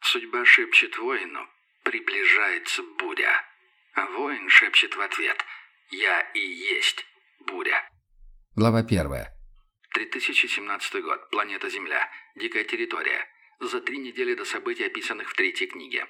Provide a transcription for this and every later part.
Судьба шепчет воину, приближается буря. А воин шепчет в ответ: «Я и есть буря». Глава 1. 3017 год. Планета Земля. Дикая территория. За 3 недели до событий, описанных в 3-й книге.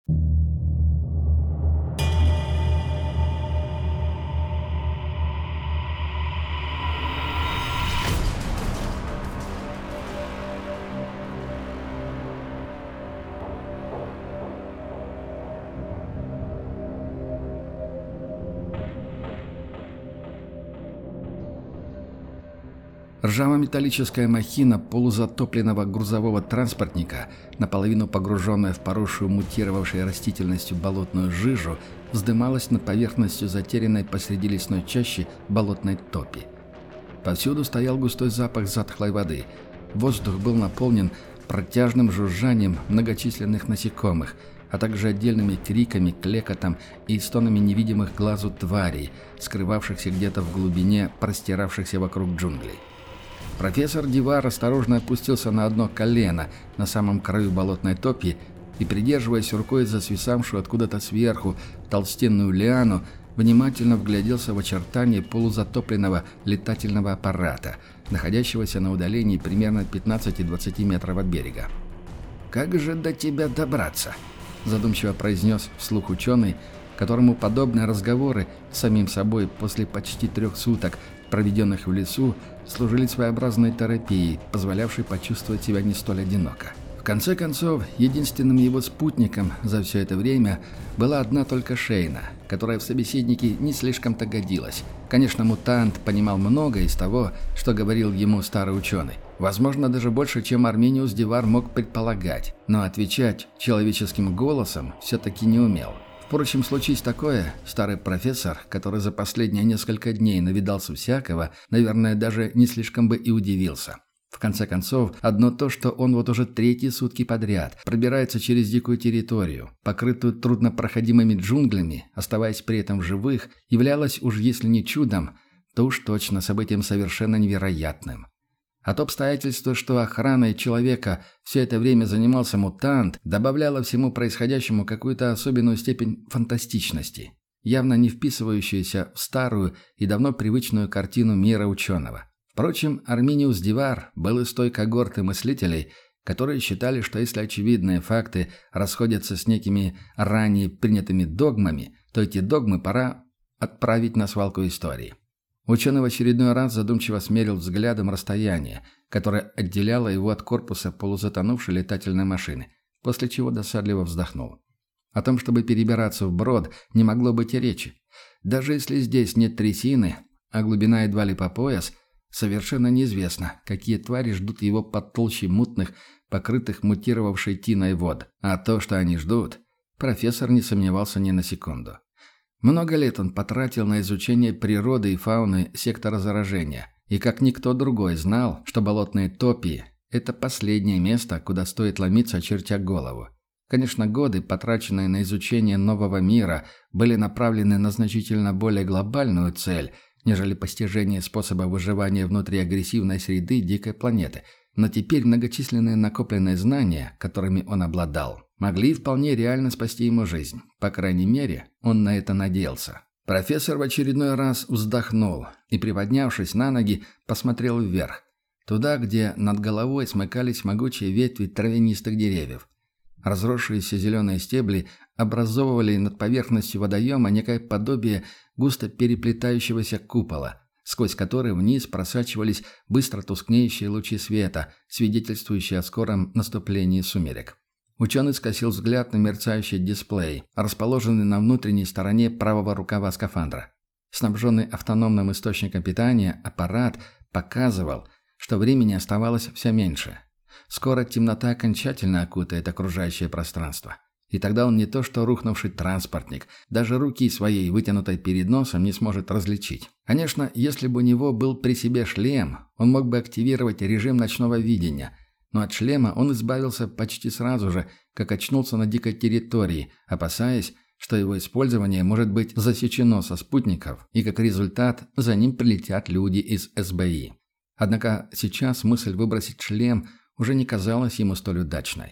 Ржаво-металлическая махина полузатопленного грузового транспортника, наполовину погруженная в поросшую мутировавшей растительностью болотную жижу, вздымалась над поверхностью затерянной посреди лесной чащи болотной топи. Повсюду стоял густой запах затхлой воды. Воздух был наполнен протяжным жужжанием многочисленных насекомых, а также отдельными криками, клекотом и стонами невидимых глазу тварей, скрывавшихся где-то в глубине простиравшихся вокруг джунглей. Профессор Дивар осторожно опустился на одно колено на самом краю болотной топи и, придерживаясь рукой за свисавшую откуда-то сверху толстенную лиану, внимательно вгляделся в очертания полузатопленного летательного аппарата, находящегося на удалении примерно 15-20 метров от берега. «Как же до тебя добраться?» – задумчиво произнес вслух ученый, которому подобные разговоры с самим собой после почти 3 суток, проведенных в лесу, служили своеобразной терапией, позволявшей почувствовать себя не столь одиноко. В конце концов, единственным его спутником за все это время была одна только Шейна, которая в собеседнике не слишком-то годилась. Конечно, мутант понимал многое из того, что говорил ему старый ученый. Возможно, даже больше, чем Армениус Дивар мог предполагать, но отвечать человеческим голосом все-таки не умел. Впрочем, случись такое, старый профессор, который за последние несколько дней навидался всякого, наверное, даже не слишком бы и удивился. В конце концов, одно то, что он вот уже 3-й сутки подряд пробирается через дикую территорию, покрытую труднопроходимыми джунглями, оставаясь при этом в живых, являлось уж если не чудом, то уж точно событием совершенно невероятным. А то обстоятельство, что охраной человека все это время занимался мутант, добавляло всему происходящему какую-то особенную степень фантастичности, явно не вписывающуюся в старую и давно привычную картину мира ученого. Впрочем, Армениус Дивар был из той когорты мыслителей, которые считали, что если очевидные факты расходятся с некими ранее принятыми догмами, то эти догмы пора отправить на свалку истории. Ученый в очередной раз задумчиво смерил взглядом расстояние, которое отделяло его от корпуса полузатонувшей летательной машины, после чего досадливо вздохнул. О том, чтобы перебираться вброд, не могло быть и речи. Даже если здесь нет трясины, а глубина едва ли по пояс, совершенно неизвестно, какие твари ждут его под толщей мутных, покрытых мутировавшей тиной вод. А то, что они ждут, профессор не сомневался ни на секунду. Много лет он потратил на изучение природы и фауны сектора заражения, и как никто другой знал, что болотные топи – это последнее место, куда стоит ломиться, очертя голову. Конечно, годы, потраченные на изучение нового мира, были направлены на значительно более глобальную цель, нежели постижение способа выживания внутри агрессивной среды дикой планеты, но теперь многочисленные накопленные знания, которыми он обладал, могли вполне реально спасти ему жизнь. По крайней мере, он на это надеялся. Профессор в очередной раз вздохнул и, приподнявшись на ноги, посмотрел вверх, туда, где над головой смыкались могучие ветви травянистых деревьев. Разросшиеся зеленые стебли образовывали над поверхностью водоема некое подобие густо переплетающегося купола, сквозь который вниз просачивались быстро тускнеющие лучи света, свидетельствующие о скором наступлении сумерек. Ученый скосил взгляд на мерцающий дисплей, расположенный на внутренней стороне правого рукава скафандра. Снабженный автономным источником питания, аппарат показывал, что времени оставалось все меньше. Скоро темнота окончательно окутает окружающее пространство. И тогда он не то что рухнувший транспортник, даже руки своей, вытянутой перед носом, не сможет различить. Конечно, если бы у него был при себе шлем, он мог бы активировать режим ночного видения, но от шлема он избавился почти сразу же, как очнулся на дикой территории, опасаясь, что его использование может быть засечено со спутников, и как результат за ним прилетят люди из СБИ. Однако сейчас мысль выбросить шлем уже не казалась ему столь удачной. В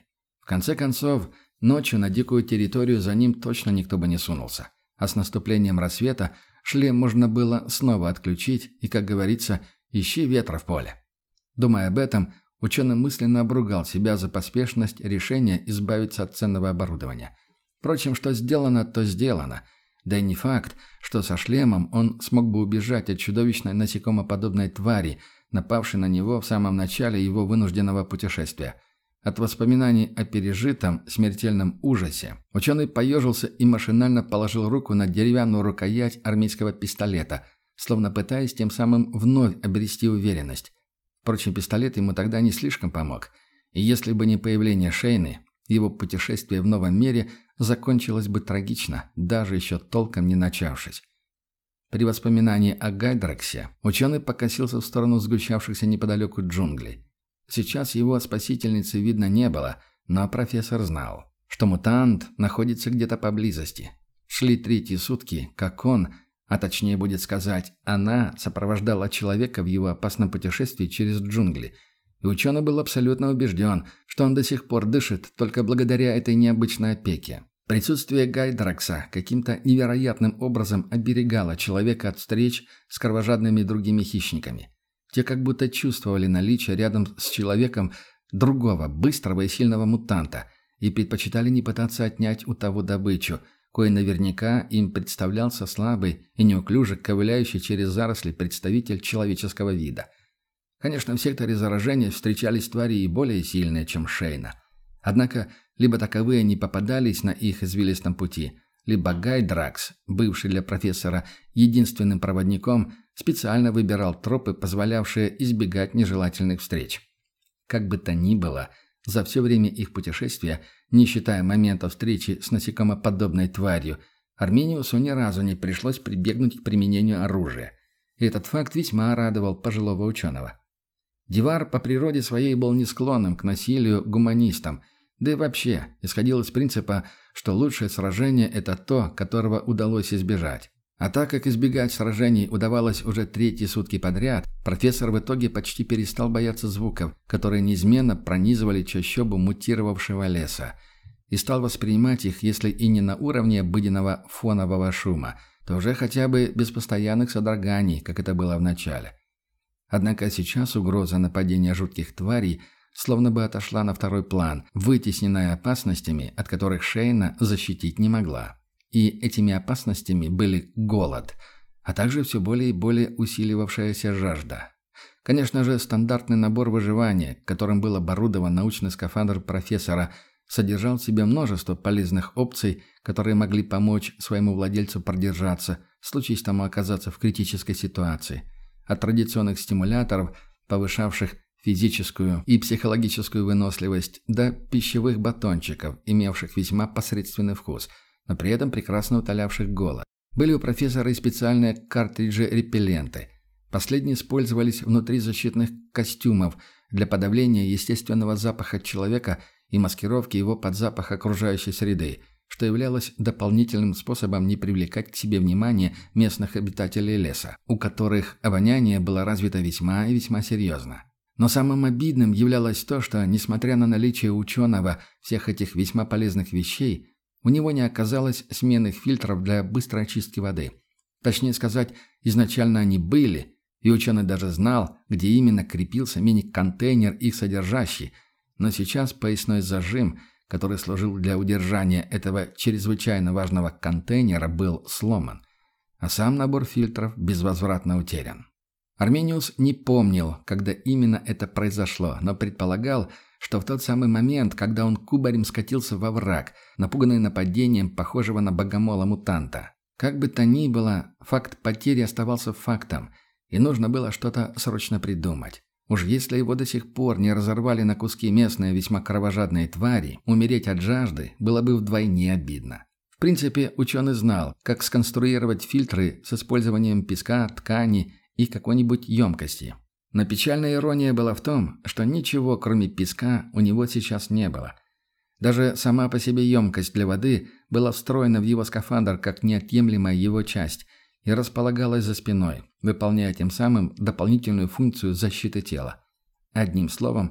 конце концов, ночью на дикую территорию за ним точно никто бы не сунулся. А с наступлением рассвета шлем можно было снова отключить и, как говорится, ищи ветра в поле. Думая об этом, ученый мысленно обругал себя за поспешность решения избавиться от ценного оборудования. Впрочем, что сделано, то сделано. Да и не факт, что со шлемом он смог бы убежать от чудовищной насекомоподобной твари, напавшей на него в самом начале его вынужденного путешествия. От воспоминаний о пережитом смертельном ужасе ученый поежился и машинально положил руку на деревянную рукоять армейского пистолета, словно пытаясь тем самым вновь обрести уверенность. Впрочем, пистолет ему тогда не слишком помог, и если бы не появление Шейны, его путешествие в новом мире закончилось бы трагично, даже еще толком не начавшись. При воспоминании о Гайдраксе ученый покосился в сторону сгущавшихся неподалеку джунглей. Сейчас его спасительницы видно не было, но профессор знал, что мутант находится где-то поблизости. Шли 3 сутки, как он, а точнее будет сказать, она сопровождала человека в его опасном путешествии через джунгли. И ученый был абсолютно убежден, что он до сих пор дышит только благодаря этой необычной опеке. Присутствие Гайдракса каким-то невероятным образом оберегало человека от встреч с кровожадными другими хищниками. Те как будто чувствовали наличие рядом с человеком другого, быстрого и сильного мутанта и предпочитали не пытаться отнять у того добычу, кой наверняка им представлялся слабый и неуклюже ковыляющий через заросли представитель человеческого вида. Конечно, в секторе заражения встречались твари и более сильные, чем Шейна. Однако, либо таковые не попадались на их извилистом пути, либо Гайдракс, бывший для профессора единственным проводником, специально выбирал тропы, позволявшие избегать нежелательных встреч. Как бы то ни было, за все время их путешествия, не считая момента встречи с насекомоподобной тварью, Армениусу ни разу не пришлось прибегнуть к применению оружия. И этот факт весьма радовал пожилого ученого. Дивар по природе своей был не склонным к насилию гуманистам, да и вообще исходил из принципа, что лучшее сражение – это то, которого удалось избежать. А так как избегать сражений удавалось уже 3 сутки подряд, профессор в итоге почти перестал бояться звуков, которые неизменно пронизывали чащобу мутировавшего леса, и стал воспринимать их, если и не на уровне обыденного фонового шума, то уже хотя бы без постоянных содроганий, как это было в начале. Однако сейчас угроза нападения жутких тварей словно бы отошла на второй план, вытесненная опасностями, от которых Шейна защитить не могла. И этими опасностями были голод, а также все более и более усиливавшаяся жажда. Конечно же, стандартный набор выживания, которым был оборудован научный скафандр профессора, содержал в себе множество полезных опций, которые могли помочь своему владельцу продержаться, случись тому оказаться в критической ситуации. От традиционных стимуляторов, повышавших физическую и психологическую выносливость, до пищевых батончиков, имевших весьма посредственный вкус, но при этом прекрасно утолявших голод. Были у профессора и специальные картриджи-репелленты. Последние использовались внутри защитных костюмов для подавления естественного запаха человека и маскировки его под запах окружающей среды, что являлось дополнительным способом не привлекать к себе внимание местных обитателей леса, у которых обоняние было развито весьма и весьма серьезно. Но самым обидным являлось то, что, несмотря на наличие ученого всех этих весьма полезных вещей, у него не оказалось сменных фильтров для быстрой очистки воды. Точнее сказать, изначально они были, и ученый даже знал, где именно крепился мини-контейнер их содержащий, но сейчас поясной зажим, который служил для удержания этого чрезвычайно важного контейнера, был сломан, а сам набор фильтров безвозвратно утерян. Армениус не помнил, когда именно это произошло, но предполагал, что в тот самый момент, когда он кубарем скатился во враг, напуганный нападением похожего на богомола-мутанта. Как бы то ни было, факт потери оставался фактом, и нужно было что-то срочно придумать. Уж если его до сих пор не разорвали на куски местные весьма кровожадные твари, умереть от жажды было бы вдвойне обидно. В принципе, ученый знал, как сконструировать фильтры с использованием песка, ткани и какой-нибудь емкости. Но печальная ирония была в том, что ничего, кроме песка, у него сейчас не было. Даже сама по себе емкость для воды была встроена в его скафандр как неотъемлемая его часть и располагалась за спиной, выполняя тем самым дополнительную функцию защиты тела. Одним словом,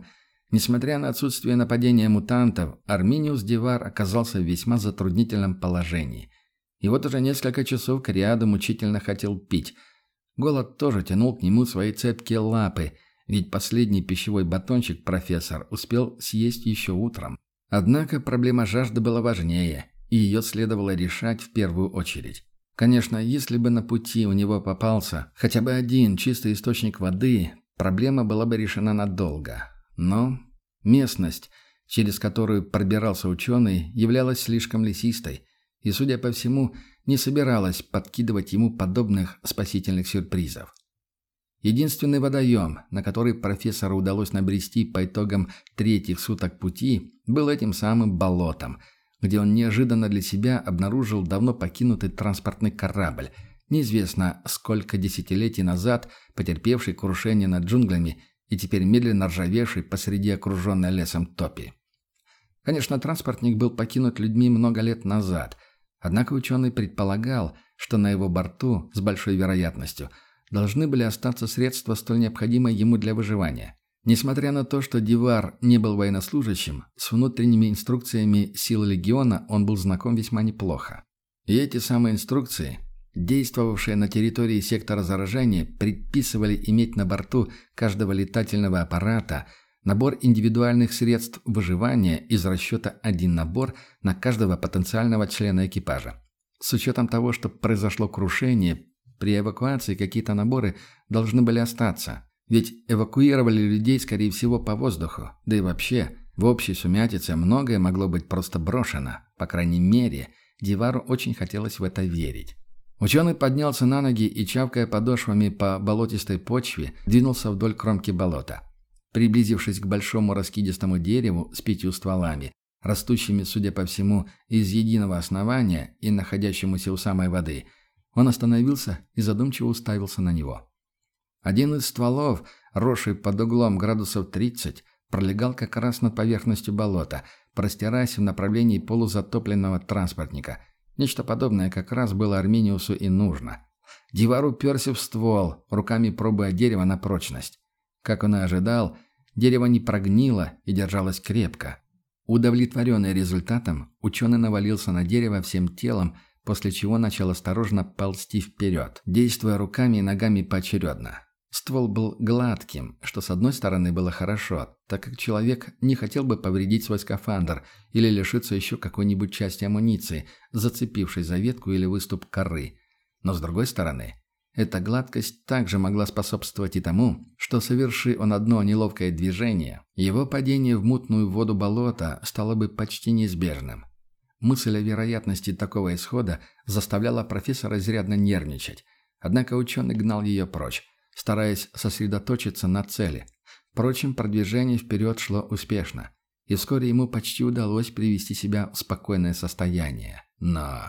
Несмотря на отсутствие нападения мутантов, Арминиус Дивар оказался в весьма затруднительном положении. И вот уже несколько часов кряду мучительно хотел пить. Голод тоже тянул к нему свои цепкие лапы, ведь последний пищевой батончик профессор успел съесть еще утром. Однако проблема жажды была важнее, и ее следовало решать в первую очередь. Конечно, если бы на пути у него попался хотя бы один чистый источник воды, проблема была бы решена надолго. Но местность, через которую пробирался ученый, являлась слишком лесистой и, судя по всему, не собиралась подкидывать ему подобных спасительных сюрпризов. Единственный водоем, на который профессору удалось набрести по итогам 3 суток пути, был этим самым болотом, где он неожиданно для себя обнаружил давно покинутый транспортный корабль, неизвестно сколько десятилетий назад потерпевший крушение над джунглями и теперь медленно ржавевший посреди окруженной лесом топи. Конечно, транспортник был покинут людьми много лет назад, однако ученый предполагал, что на его борту, с большой вероятностью, должны были остаться средства, столь необходимые ему для выживания. Несмотря на то, что Дивар не был военнослужащим, с внутренними инструкциями сил легиона он был знаком весьма неплохо. И эти самые инструкции, действовавшие на территории сектора заражения, предписывали иметь на борту каждого летательного аппарата набор индивидуальных средств выживания из расчета один набор на каждого потенциального члена экипажа. С учетом того, что произошло крушение, при эвакуации какие-то наборы должны были остаться. Ведь эвакуировали людей, скорее всего, по воздуху. Да и вообще, в общей сумятице многое могло быть просто брошено. По крайней мере, Дивару очень хотелось в это верить. Ученый поднялся на ноги и, чавкая подошвами по болотистой почве, двинулся вдоль кромки болота. Приблизившись к большому раскидистому дереву с 5 стволами, растущими, судя по всему, из единого основания и находящемуся у самой воды, он остановился и задумчиво уставился на него. Один из стволов, росший под углом градусов 30, пролегал как раз над поверхностью болота, простираясь в направлении полузатопленного транспортника. Нечто подобное как раз было Арминиусу и нужно. Дивар уперся в ствол, руками пробуя дерево на прочность. Как он и ожидал, дерево не прогнило и держалось крепко. Удовлетворенный результатом, ученый навалился на дерево всем телом, после чего начал осторожно ползти вперед, действуя руками и ногами поочередно. Ствол был гладким, что с одной стороны было хорошо, так как человек не хотел бы повредить свой скафандр или лишиться еще какой-нибудь части амуниции, зацепившись за ветку или выступ коры. Но с другой стороны, эта гладкость также могла способствовать и тому, что, соверши он одно неловкое движение, его падение в мутную воду болота стало бы почти неизбежным. Мысль о вероятности такого исхода заставляла профессора изрядно нервничать, однако ученый гнал ее прочь, стараясь сосредоточиться на цели. Впрочем, продвижение вперед шло успешно, и вскоре ему почти удалось привести себя в спокойное состояние. Но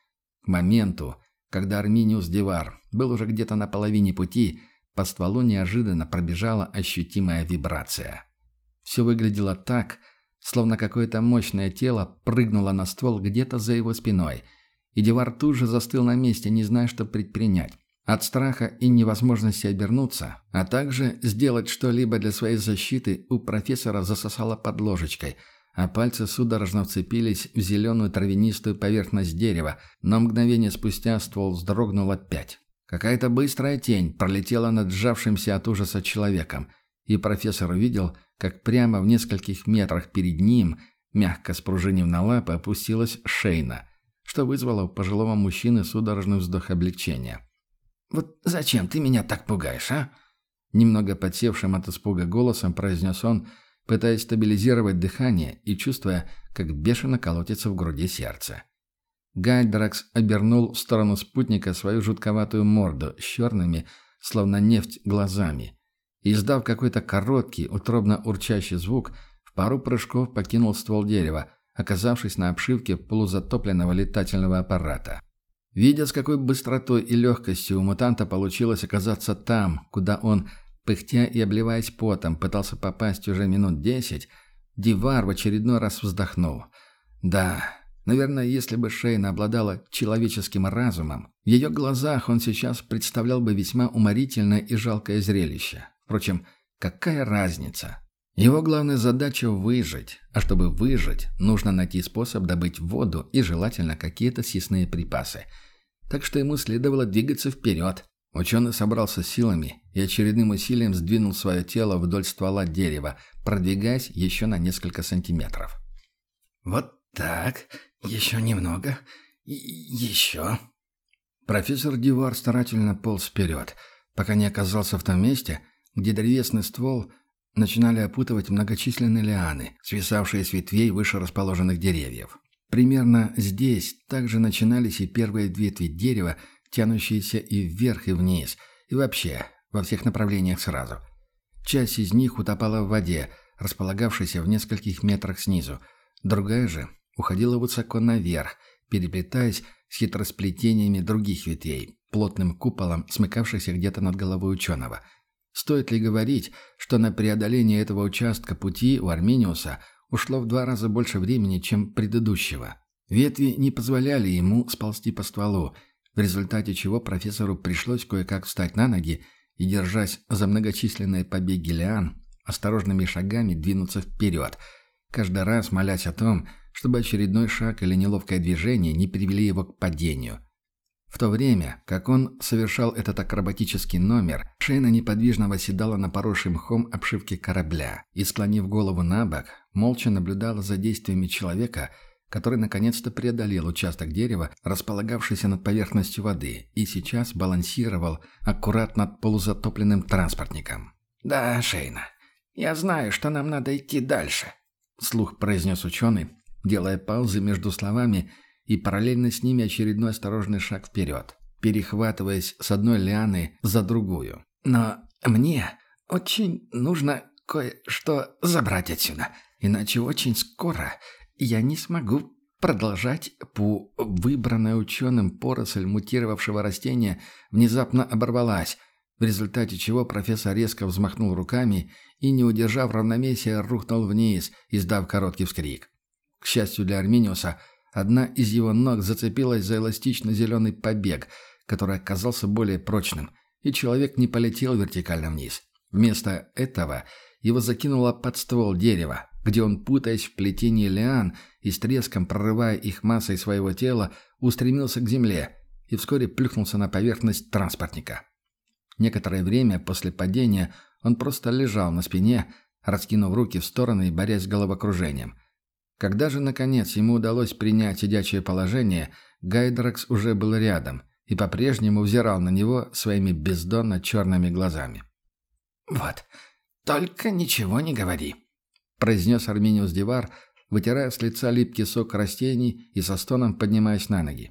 к моменту, когда Арминиус Дивар был уже где-то на половине пути, по стволу неожиданно пробежала ощутимая вибрация. Все выглядело так, словно какое-то мощное тело прыгнуло на ствол где-то за его спиной, и Дивар тут же застыл на месте, не зная, что предпринять. От страха и невозможности обернуться, а также сделать что-либо для своей защиты, у профессора засосало под ложечкой, а пальцы судорожно вцепились в зеленую травянистую поверхность дерева, но мгновение спустя ствол вздрогнул опять. Какая-то быстрая тень пролетела над сжавшимся от ужаса человеком, и профессор увидел, как прямо в нескольких метрах перед ним, мягко спружинив на лапы, опустилась Шейна, что вызвало у пожилого мужчины судорожный вздох облегчения. «Вот зачем ты меня так пугаешь, а?» Немного подсевшим от испуга голосом произнес он, пытаясь стабилизировать дыхание и чувствуя, как бешено колотится в груди сердце. Гальдракс обернул в сторону спутника свою жутковатую морду с черными, словно нефть, глазами. И, издав какой-то короткий, утробно урчащий звук, в пару прыжков покинул ствол дерева, оказавшись на обшивке полузатопленного летательного аппарата. Видя, с какой быстротой и легкостью у мутанта получилось оказаться там, куда он, пыхтя и обливаясь потом, пытался попасть уже минут 10, Дивар в очередной раз вздохнул. Да, наверное, если бы Шейна обладала человеческим разумом, в ее глазах он сейчас представлял бы весьма уморительное и жалкое зрелище. Впрочем, какая разница? Его главная задача – выжить, а чтобы выжить, нужно найти способ добыть воду и желательно какие-то съестные припасы. Так что ему следовало двигаться вперед. Ученый собрался силами и очередным усилием сдвинул свое тело вдоль ствола дерева, продвигаясь еще на несколько сантиметров. «Вот так, еще немного, и еще». Профессор Дивар старательно полз вперед, пока не оказался в том месте, где древесный ствол начинали опутывать многочисленные лианы, свисавшие с ветвей выше расположенных деревьев. Примерно здесь также начинались и первые ветви дерева, тянущиеся и вверх, и вниз, и вообще во всех направлениях сразу. Часть из них утопала в воде, располагавшейся в нескольких метрах снизу, другая же уходила высоко наверх, переплетаясь с хитросплетениями других ветвей, плотным куполом, смыкавшихся где-то над головой ученого. Стоит ли говорить, что на преодоление этого участка пути у Арминиуса ушло в 2 раза больше времени, чем предыдущего? Ветви не позволяли ему сползти по стволу, в результате чего профессору пришлось кое-как встать на ноги и, держась за многочисленные побеги лиан, осторожными шагами двинуться вперед, каждый раз молясь о том, чтобы очередной шаг или неловкое движение не привели его к падению. В то время, как он совершал этот акробатический номер, Шейна неподвижно восседала на поросшей мхом обшивке корабля и, склонив голову на бок, молча наблюдала за действиями человека, который наконец-то преодолел участок дерева, располагавшийся над поверхностью воды, и сейчас балансировал аккурат над полузатопленным транспортником. «Да, Шейна, я знаю, что нам надо идти дальше», — вслух произнес ученый, делая паузы между словами и параллельно с ними очередной осторожный шаг вперед, перехватываясь с одной лианы за другую. «Но мне очень нужно кое-что забрать отсюда, иначе очень скоро я не смогу продолжать». Выбранная ученым поросль мутировавшего растения внезапно оборвалась, в результате чего профессор резко взмахнул руками и, не удержав равновесия, рухнул вниз, издав короткий вскрик. К счастью для Арминиуса, одна из его ног зацепилась за эластично-зеленый побег, который оказался более прочным, и человек не полетел вертикально вниз. Вместо этого его закинуло под ствол дерева, где он, путаясь в плетении лиан и с треском прорывая их массой своего тела, устремился к земле и вскоре плюхнулся на поверхность транспортника. Некоторое время после падения он просто лежал на спине, раскинув руки в стороны и борясь с головокружением. Когда же, наконец, ему удалось принять сидячее положение, Гайдракс уже был рядом и по-прежнему взирал на него своими бездонно черными глазами. «Вот, только ничего не говори», — произнес Арминиус Дивар, вытирая с лица липкий сок растений и со стоном поднимаясь на ноги.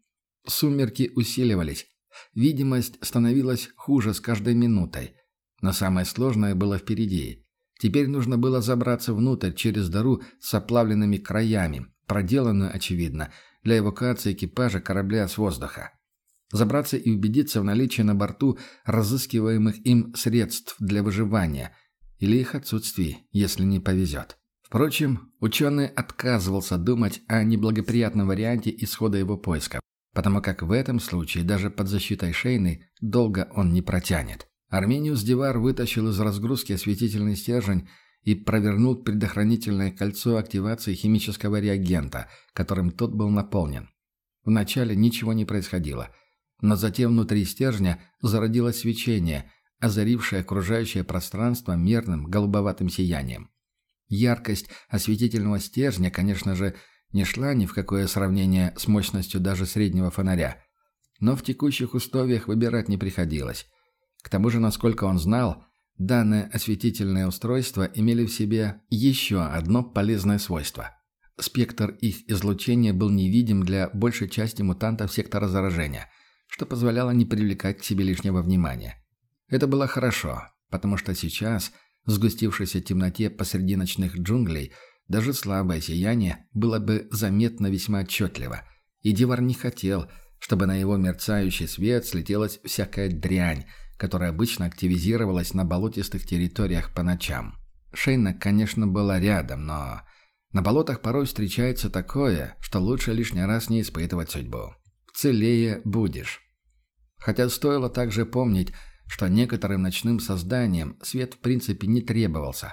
Сумерки усиливались, видимость становилась хуже с каждой минутой, но самое сложное было впереди. Теперь нужно было забраться внутрь через дыру с оплавленными краями, проделанную, очевидно, для эвакуации экипажа корабля с воздуха. Забраться и убедиться в наличии на борту разыскиваемых им средств для выживания или их отсутствии, если не повезет. Впрочем, ученый отказывался думать о неблагоприятном варианте исхода его поисков, потому как в этом случае даже под защитой Шейны долго он не протянет. Арминиус Дивар вытащил из разгрузки осветительный стержень и провернул предохранительное кольцо активации химического реагента, которым тот был наполнен. Вначале ничего не происходило, но затем внутри стержня зародилось свечение, озарившее окружающее пространство мерным голубоватым сиянием. Яркость осветительного стержня, конечно же, не шла ни в какое сравнение с мощностью даже среднего фонаря, но в текущих условиях выбирать не приходилось. К тому же, насколько он знал, данное осветительное устройство имели в себе еще одно полезное свойство. Спектр их излучения был невидим для большей части мутантов сектора заражения, что позволяло не привлекать к себе лишнего внимания. Это было хорошо, потому что сейчас, в сгустившейся темноте посреди ночных джунглей, даже слабое сияние было бы заметно весьма отчетливо, и Дивар не хотел, чтобы на его мерцающий свет слетелась всякая дрянь, которая обычно активизировалась на болотистых территориях по ночам. Шейна, конечно, была рядом, но на болотах порой встречается такое, что лучше лишний раз не испытывать судьбу. Целее будешь. Хотя стоило также помнить, что некоторым ночным созданиям свет в принципе не требовался,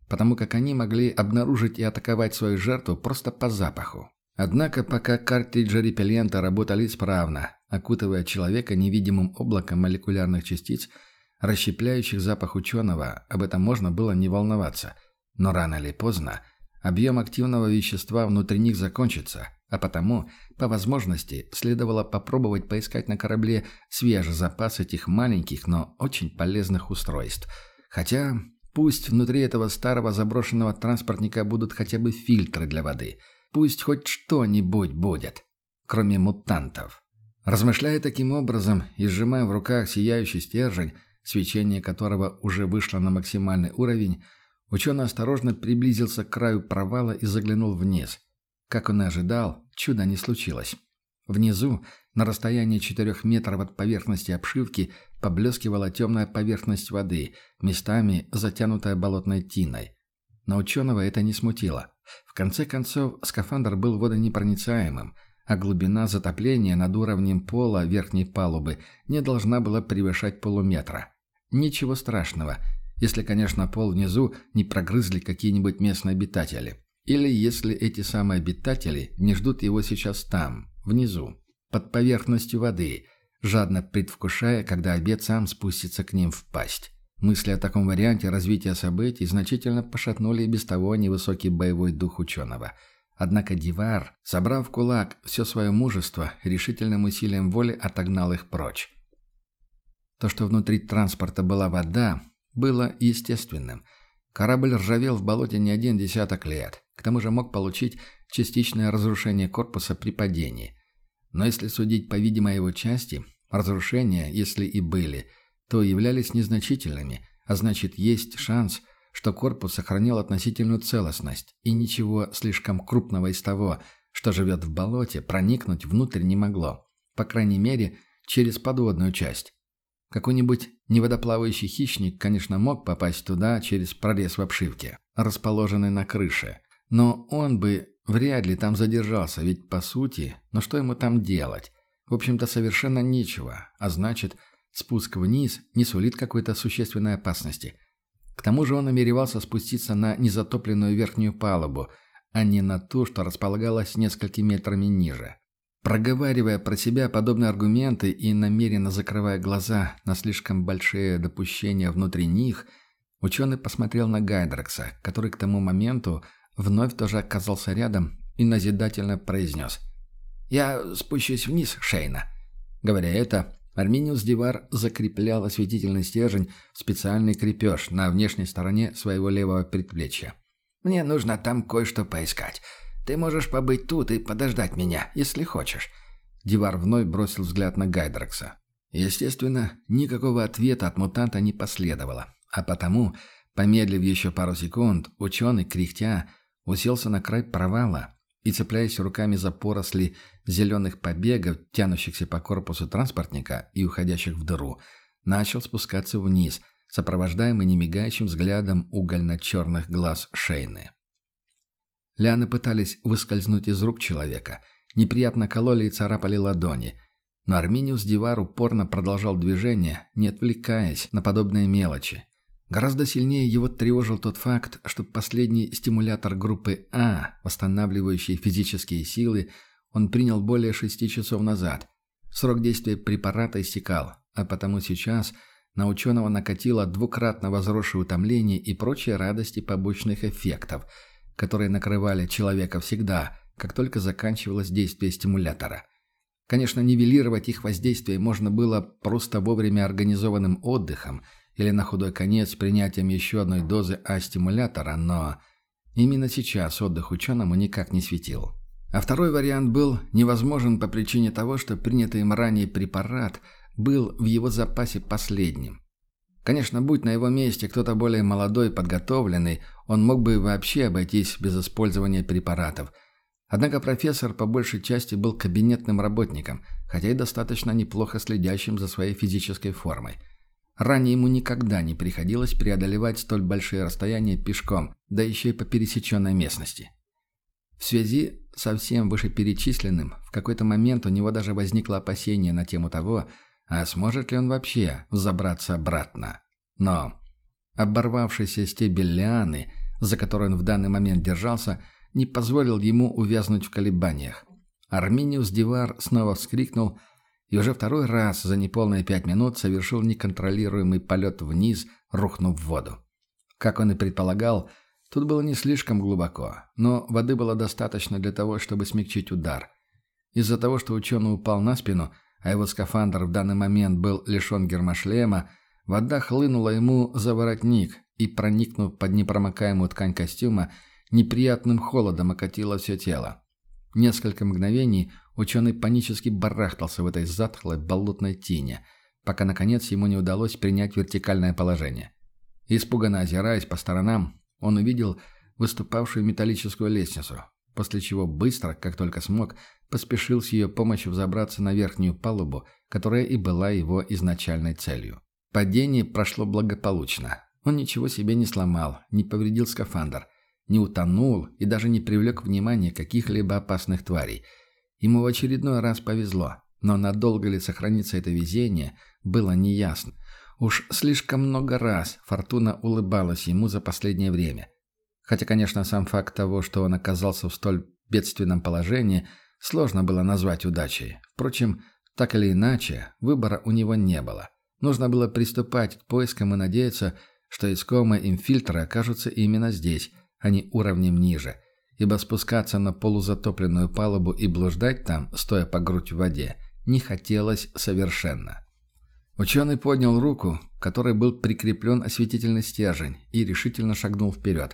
потому как они могли обнаружить и атаковать свою жертву просто по запаху. Однако пока картриджи репеллента работали исправно, окутывая человека невидимым облаком молекулярных частиц, расщепляющих запах ученого, об этом можно было не волноваться. Но рано или поздно объем активного вещества внутри них закончится, а потому, по возможности, следовало попробовать поискать на корабле свежий запас этих маленьких, но очень полезных устройств. Хотя, пусть внутри этого старого заброшенного транспортника будут хотя бы фильтры для воды. Пусть хоть что-нибудь будет, кроме мутантов. Размышляя таким образом и сжимая в руках сияющий стержень, свечение которого уже вышло на максимальный уровень, ученый осторожно приблизился к краю провала и заглянул вниз. Как он и ожидал, чуда не случилось. Внизу, на расстоянии 4 метров от поверхности обшивки, поблескивала темная поверхность воды, местами затянутая болотной тиной. Но ученого это не смутило. В конце концов, скафандр был водонепроницаемым, а глубина затопления над уровнем пола верхней палубы не должна была превышать полуметра. Ничего страшного, если, конечно, пол внизу не прогрызли какие-нибудь местные обитатели. Или если эти самые обитатели не ждут его сейчас там, внизу, под поверхностью воды, жадно предвкушая, когда обед сам спустится к ним в пасть. Мысли о таком варианте развития событий значительно пошатнули и без того невысокий боевой дух ученого. Однако Дивар, собрав в кулак все свое мужество, решительным усилием воли отогнал их прочь. То, что внутри транспорта была вода, было естественным. Корабль ржавел в болоте не 1 десяток лет, к тому же мог получить частичное разрушение корпуса при падении. Но если судить по видимой его части, разрушения, если и были, то являлись незначительными, а значит, есть шанс, что корпус сохранил относительную целостность, и ничего слишком крупного из того, что живет в болоте, проникнуть внутрь не могло, по крайней мере, через подводную часть. Какой-нибудь неводоплавающий хищник, конечно, мог попасть туда через прорез в обшивке, расположенный на крыше, но он бы вряд ли там задержался, ведь, по сути, ну что ему там делать? В общем-то, совершенно нечего, а значит, спуск вниз не сулит какой-то существенной опасности. К тому же он намеревался спуститься на незатопленную верхнюю палубу, а не на ту, что располагалась несколькими метрами ниже. Проговаривая про себя подобные аргументы и намеренно закрывая глаза на слишком большие допущения внутри них, ученый посмотрел на Гайдрекса, который к тому моменту вновь тоже оказался рядом и назидательно произнес: «Я спущусь вниз, Шейна». Говоря это, Арминиус Дивар закреплял осветительный стержень в специальный крепеж на внешней стороне своего левого предплечья. «Мне нужно там кое-что поискать. Ты можешь побыть тут и подождать меня, если хочешь». Дивар вновь бросил взгляд на Гайдрекса. Естественно, никакого ответа от мутанта не последовало, а потому, помедлив еще пару секунд, ученый, кряхтя, уселся на край провала и, цепляясь руками за поросли зеленых побегов, тянущихся по корпусу транспортника и уходящих в дыру, начал спускаться вниз, сопровождаемый немигающим взглядом угольно-черных глаз Шейны. Лианы пытались выскользнуть из рук человека, неприятно кололи и царапали ладони, но Арминиус Дивар упорно продолжал движение, не отвлекаясь на подобные мелочи. Гораздо сильнее его тревожил тот факт, что последний стимулятор группы А, восстанавливающий физические силы, он принял более 6 часов назад. Срок действия препарата истекал, а потому сейчас на ученого накатило двукратно возросшее утомление и прочие радости побочных эффектов, которые накрывали человека всегда, как только заканчивалось действие стимулятора. Конечно, нивелировать их воздействие можно было просто вовремя организованным отдыхом или на худой конец принятием еще одной дозы А-стимулятора, но именно сейчас отдых ученому никак не светил. А второй вариант был невозможен по причине того, что принятый им ранее препарат был в его запасе последним. Конечно, будь на его месте кто-то более молодой и подготовленный, он мог бы вообще обойтись без использования препаратов. Однако профессор по большей части был кабинетным работником, хотя и достаточно неплохо следящим за своей физической формой. Ранее ему никогда не приходилось преодолевать столь большие расстояния пешком, да еще и по пересеченной местности. В связи со всем вышеперечисленным, в какой-то момент у него даже возникло опасение на тему того, а сможет ли он вообще взобраться обратно. Но оборвавшийся стебель лианы за которой он в данный момент держался, не позволил ему увязнуть в колебаниях. Арминиус Дивар снова вскрикнул и уже второй раз за неполные 5 минут совершил неконтролируемый полет вниз, рухнув в воду. Как он и предполагал, тут было не слишком глубоко, но воды было достаточно для того, чтобы смягчить удар. Из-за того, что ученый упал на спину, а его скафандр в данный момент был лишен гермошлема, вода хлынула ему за воротник и, проникнув под непромокаемую ткань костюма, неприятным холодом окатила все тело. Несколько мгновений ученый панически барахтался в этой затхлой болотной тине, пока, наконец, ему не удалось принять вертикальное положение. Испуганно озираясь по сторонам, он увидел выступавшую металлическую лестницу, после чего быстро, как только смог, поспешил с ее помощью взобраться на верхнюю палубу, которая и была его изначальной целью. Падение прошло благополучно. Он ничего себе не сломал, не повредил скафандр, не утонул и даже не привлек внимания каких-либо опасных тварей. Ему в очередной раз повезло, но надолго ли сохранится это везение, было неясно. Уж слишком много раз фортуна улыбалась ему за последнее время. Хотя, конечно, сам факт того, что он оказался в столь бедственном положении, сложно было назвать удачей. Впрочем, так или иначе, выбора у него не было. Нужно было приступать к поискам и надеяться, что искомые им фильтры окажутся именно здесь, а не уровнем ниже, ибо спускаться на полузатопленную палубу и блуждать там, стоя по грудь в воде, не хотелось совершенно. Ученый поднял руку, к которой был прикреплен осветительный стержень, и решительно шагнул вперед.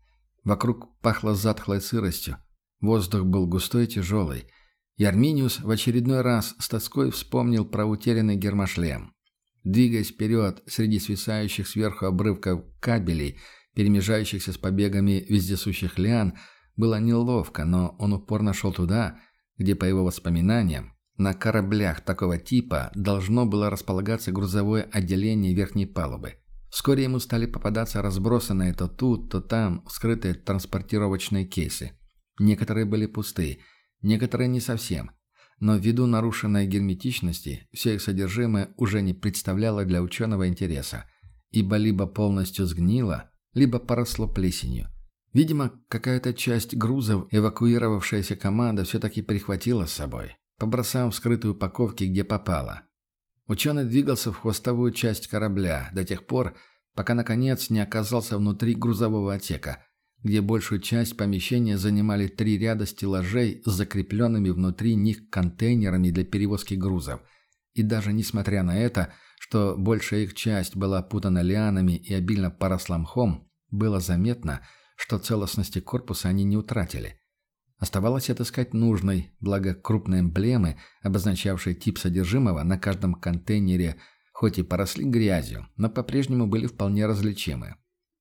Вокруг пахло затхлой сыростью, воздух был густой и тяжелый, и Арминиус в очередной раз с тоской вспомнил про утерянный гермошлем. Двигаясь вперед среди свисающих сверху обрывков кабелей, перемежающихся с побегами вездесущих лиан, было неловко, но он упорно шел туда, где, по его воспоминаниям, на кораблях такого типа должно было располагаться грузовое отделение верхней палубы. Вскоре ему стали попадаться разбросанные то тут, то там скрытые транспортировочные кейсы. Некоторые были пусты, некоторые не совсем. Но ввиду нарушенной герметичности все их содержимое уже не представляло для ученого интереса, ибо либо полностью сгнило, либо поросло плесенью. Видимо, какая-то часть грузов эвакуировавшаяся команда все-таки прихватила с собой, побросав вскрытые упаковки где попало. Ученый двигался в хвостовую часть корабля до тех пор, пока наконец не оказался внутри грузового отсека, где большую часть помещения занимали 3 ряда стеллажей с закрепленными внутри них контейнерами для перевозки грузов. И даже несмотря на это, что большая их часть была опутана лианами и обильно поросла мхом, было заметно, что целостности корпуса они не утратили. Оставалось отыскать нужной, благо крупные эмблемы, обозначавшие тип содержимого на каждом контейнере, хоть и поросли грязью, но по-прежнему были вполне различимы.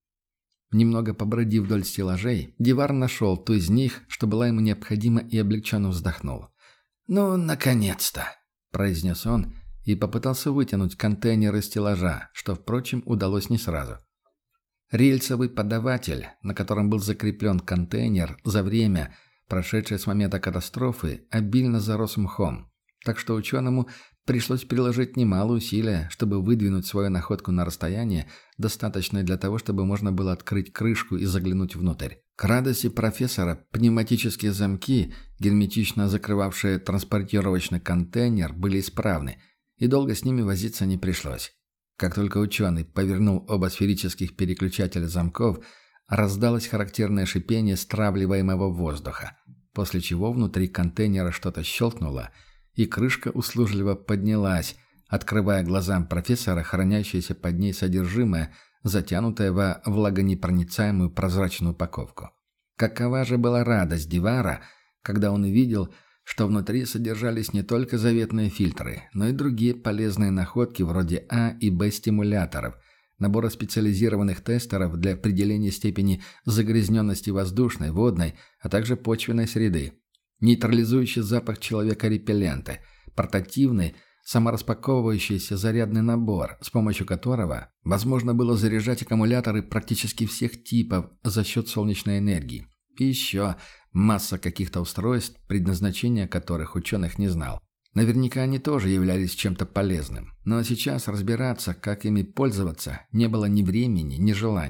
Немного побродив вдоль стеллажей, Дивар нашел ту из них, что была ему необходима, и облегченно вздохнул. «Ну, наконец-то!» – произнес он и попытался вытянуть контейнер из стеллажа, что, впрочем, удалось не сразу. Рельсовый подаватель, на котором был закреплен контейнер, за время, прошедшее с момента катастрофы, обильно зарос мхом, так что ученому пришлось приложить немало усилия, чтобы выдвинуть свою находку на расстояние, достаточное для того, чтобы можно было открыть крышку и заглянуть внутрь. К радости профессора пневматические замки, герметично закрывавшие транспортировочный контейнер, были исправны, и долго с ними возиться не пришлось. Как только ученый повернул оба сферических переключателя замков, раздалось характерное шипение стравливаемого воздуха, после чего внутри контейнера что-то щелкнуло, и крышка услужливо поднялась, открывая глазам профессора хранящееся под ней содержимое, затянутое во влагонепроницаемую прозрачную упаковку. Какова же была радость Дивара, когда он увидел, что внутри содержались не только заветные фильтры, но и другие полезные находки вроде А и Б стимуляторов, набора специализированных тестеров для определения степени загрязненности воздушной, водной, а также почвенной среды, нейтрализующий запах человека-репелленты, портативный, самораспаковывающийся зарядный набор, с помощью которого возможно было заряжать аккумуляторы практически всех типов за счет солнечной энергии. И еще масса каких-то устройств, предназначения которых ученых не знал. Наверняка они тоже являлись чем-то полезным. Но сейчас разбираться, как ими пользоваться, не было ни времени, ни желания.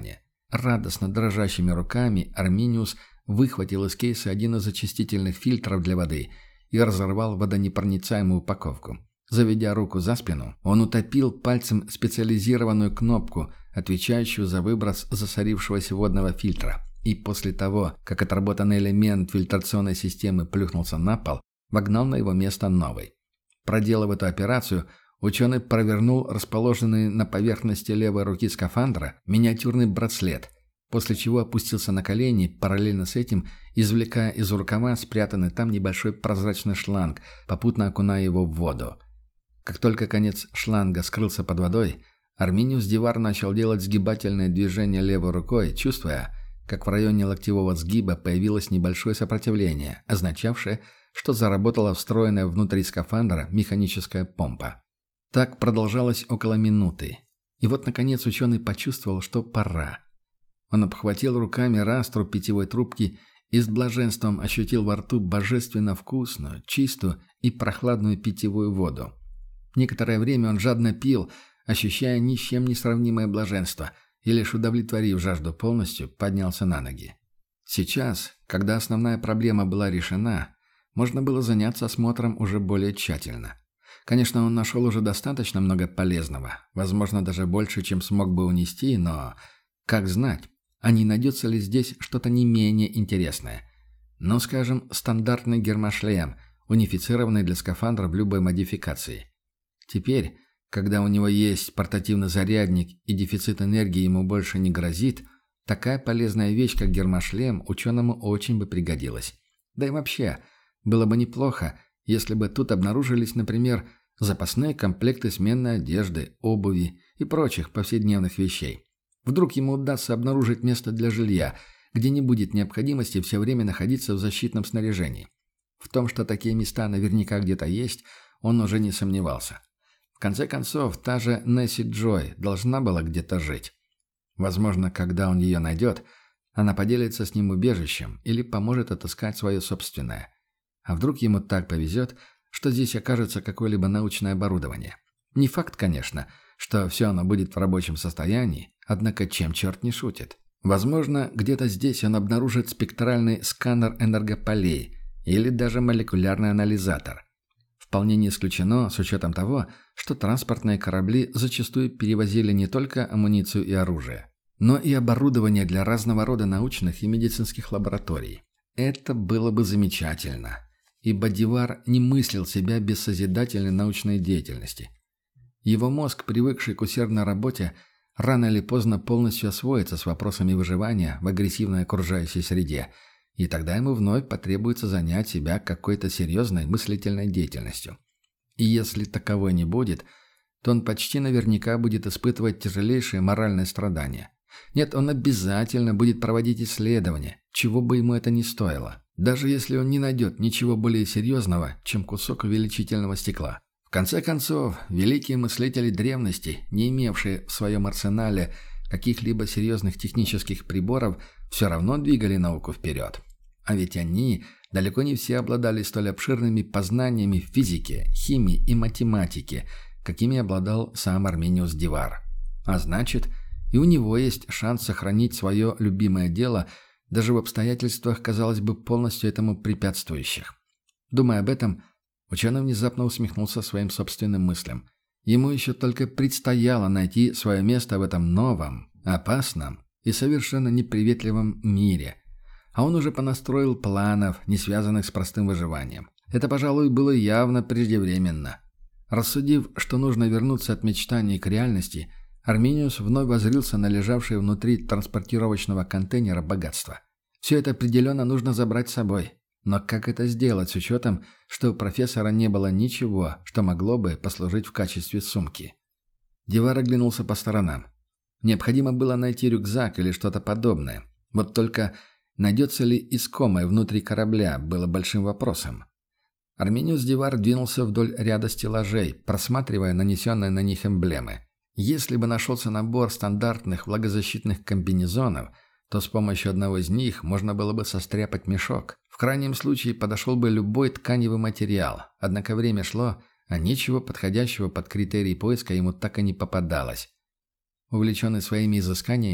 Радостно дрожащими руками Арминиус выхватил из кейса один из очистительных фильтров для воды и разорвал водонепроницаемую упаковку. Заведя руку за спину, он утопил пальцем специализированную кнопку, отвечающую за выброс засорившегося водного фильтра, и после того, как отработанный элемент фильтрационной системы плюхнулся на пол, вогнал на его место новый. Проделав эту операцию, ученый провернул расположенный на поверхности левой руки скафандра миниатюрный браслет, после чего опустился на колени, параллельно с этим извлекая из рукава спрятанный там небольшой прозрачный шланг, попутно окуная его в воду. Как только конец шланга скрылся под водой, Арминиус Дивар начал делать сгибательные движения левой рукой, чувствуя, как в районе локтевого сгиба появилось небольшое сопротивление, означавшее, что заработала встроенная внутри скафандра механическая помпа. Так продолжалось около минуты. И вот, наконец, ученый почувствовал, что пора. Он обхватил руками растру питьевой трубки и с блаженством ощутил во рту божественно вкусную, чистую и прохладную питьевую воду. Некоторое время он жадно пил, ощущая ни с чем не сравнимое блаженство, и лишь удовлетворив жажду полностью, поднялся на ноги. Сейчас, когда основная проблема была решена, можно было заняться осмотром уже более тщательно. Конечно, он нашел уже достаточно много полезного, возможно, даже больше, чем смог бы унести, но, как знать, а не найдется ли здесь что-то не менее интересное. Ну, скажем, стандартный гермошлем, унифицированный для скафандра в любой модификации. Теперь, когда у него есть портативный зарядник и дефицит энергии ему больше не грозит, такая полезная вещь, как гермошлем, ученому очень бы пригодилась. Да и вообще, было бы неплохо, если бы тут обнаружились, например, запасные комплекты сменной одежды, обуви и прочих повседневных вещей. Вдруг ему удастся обнаружить место для жилья, где не будет необходимости все время находиться в защитном снаряжении. В том, что такие места наверняка где-то есть, он уже не сомневался. В конце концов, та же Несси Джой должна была где-то жить. Возможно, когда он ее найдет, она поделится с ним убежищем или поможет отыскать свое собственное. А вдруг ему так повезет, что здесь окажется какое-либо научное оборудование. Не факт, конечно, что все оно будет в рабочем состоянии, однако чем черт не шутит. Возможно, где-то здесь он обнаружит спектральный сканер энергополей или даже молекулярный анализатор. Вполне не исключено, с учетом того, что транспортные корабли зачастую перевозили не только амуницию и оружие, но и оборудование для разного рода научных и медицинских лабораторий. Это было бы замечательно, ибо Дивар не мыслил себя без созидательной научной деятельности. Его мозг, привыкший к усердной работе, рано или поздно полностью освоится с вопросами выживания в агрессивной окружающей среде, и тогда ему вновь потребуется занять себя какой-то серьезной мыслительной деятельностью. И если таковой не будет, то он почти наверняка будет испытывать тяжелейшие моральные страдания. Нет, он обязательно будет проводить исследования, чего бы ему это ни стоило, даже если он не найдет ничего более серьезного, чем кусок увеличительного стекла. В конце концов, великие мыслители древности, не имевшие в своем арсенале каких-либо серьезных технических приборов, все равно двигали науку вперед. А ведь они далеко не все обладали столь обширными познаниями в физике, химии и математике, какими обладал сам Арминиус Дивар. А значит, и у него есть шанс сохранить свое любимое дело даже в обстоятельствах, казалось бы, полностью этому препятствующих. Думая об этом, ученый внезапно усмехнулся своим собственным мыслям. Ему еще только предстояло найти свое место в этом новом, опасном и совершенно неприветливом мире. А он уже понастроил планов, не связанных с простым выживанием. Это, пожалуй, было явно преждевременно. Рассудив, что нужно вернуться от мечтаний к реальности, Арминиус вновь воззрился на лежавшее внутри транспортировочного контейнера богатство. Все это определенно нужно забрать с собой. Но как это сделать с учетом, что у профессора не было ничего, что могло бы послужить в качестве сумки? Дивар оглянулся по сторонам. Необходимо было найти рюкзак или что-то подобное. Вот только найдется ли искомое внутри корабля, было большим вопросом. Арминиус Дивар двинулся вдоль ряда стеллажей, просматривая нанесенные на них эмблемы. Если бы нашелся набор стандартных влагозащитных комбинезонов, то с помощью одного из них можно было бы состряпать мешок. В крайнем случае подошел бы любой тканевый материал, однако время шло, а ничего подходящего под критерии поиска ему так и не попадалось. Увлеченный своими изысканиями,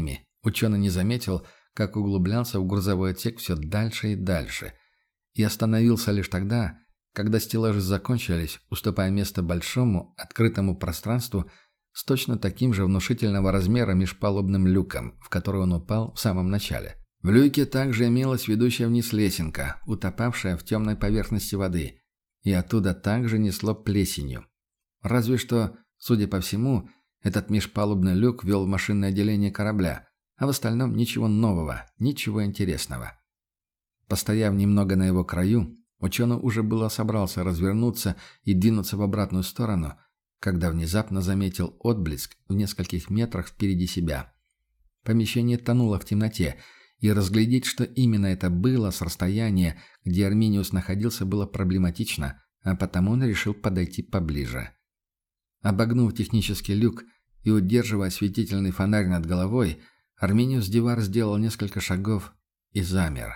Ученый не заметил, как углублялся в грузовой отсек все дальше и дальше, и остановился лишь тогда, когда стеллажи закончились, уступая место большому, открытому пространству с точно таким же внушительного размера межпалубным люком, в который он упал в самом начале. В люке также имелась ведущая вниз лесенка, утопавшая в темной поверхности воды, и оттуда также несло плесенью. Разве что, судя по всему, этот межпалубный люк вел в машинное отделение корабля, а в остальном ничего нового, ничего интересного. Постояв немного на его краю, ученый уже было собрался развернуться и двинуться в обратную сторону, когда внезапно заметил отблеск в нескольких метрах впереди себя. Помещение тонуло в темноте, и разглядеть, что именно это было с расстояния, где Арминиус находился, было проблематично, а потому он решил подойти поближе. Обогнув технический люк и удерживая осветительный фонарь над головой, Арминиус Дивар сделал несколько шагов и замер.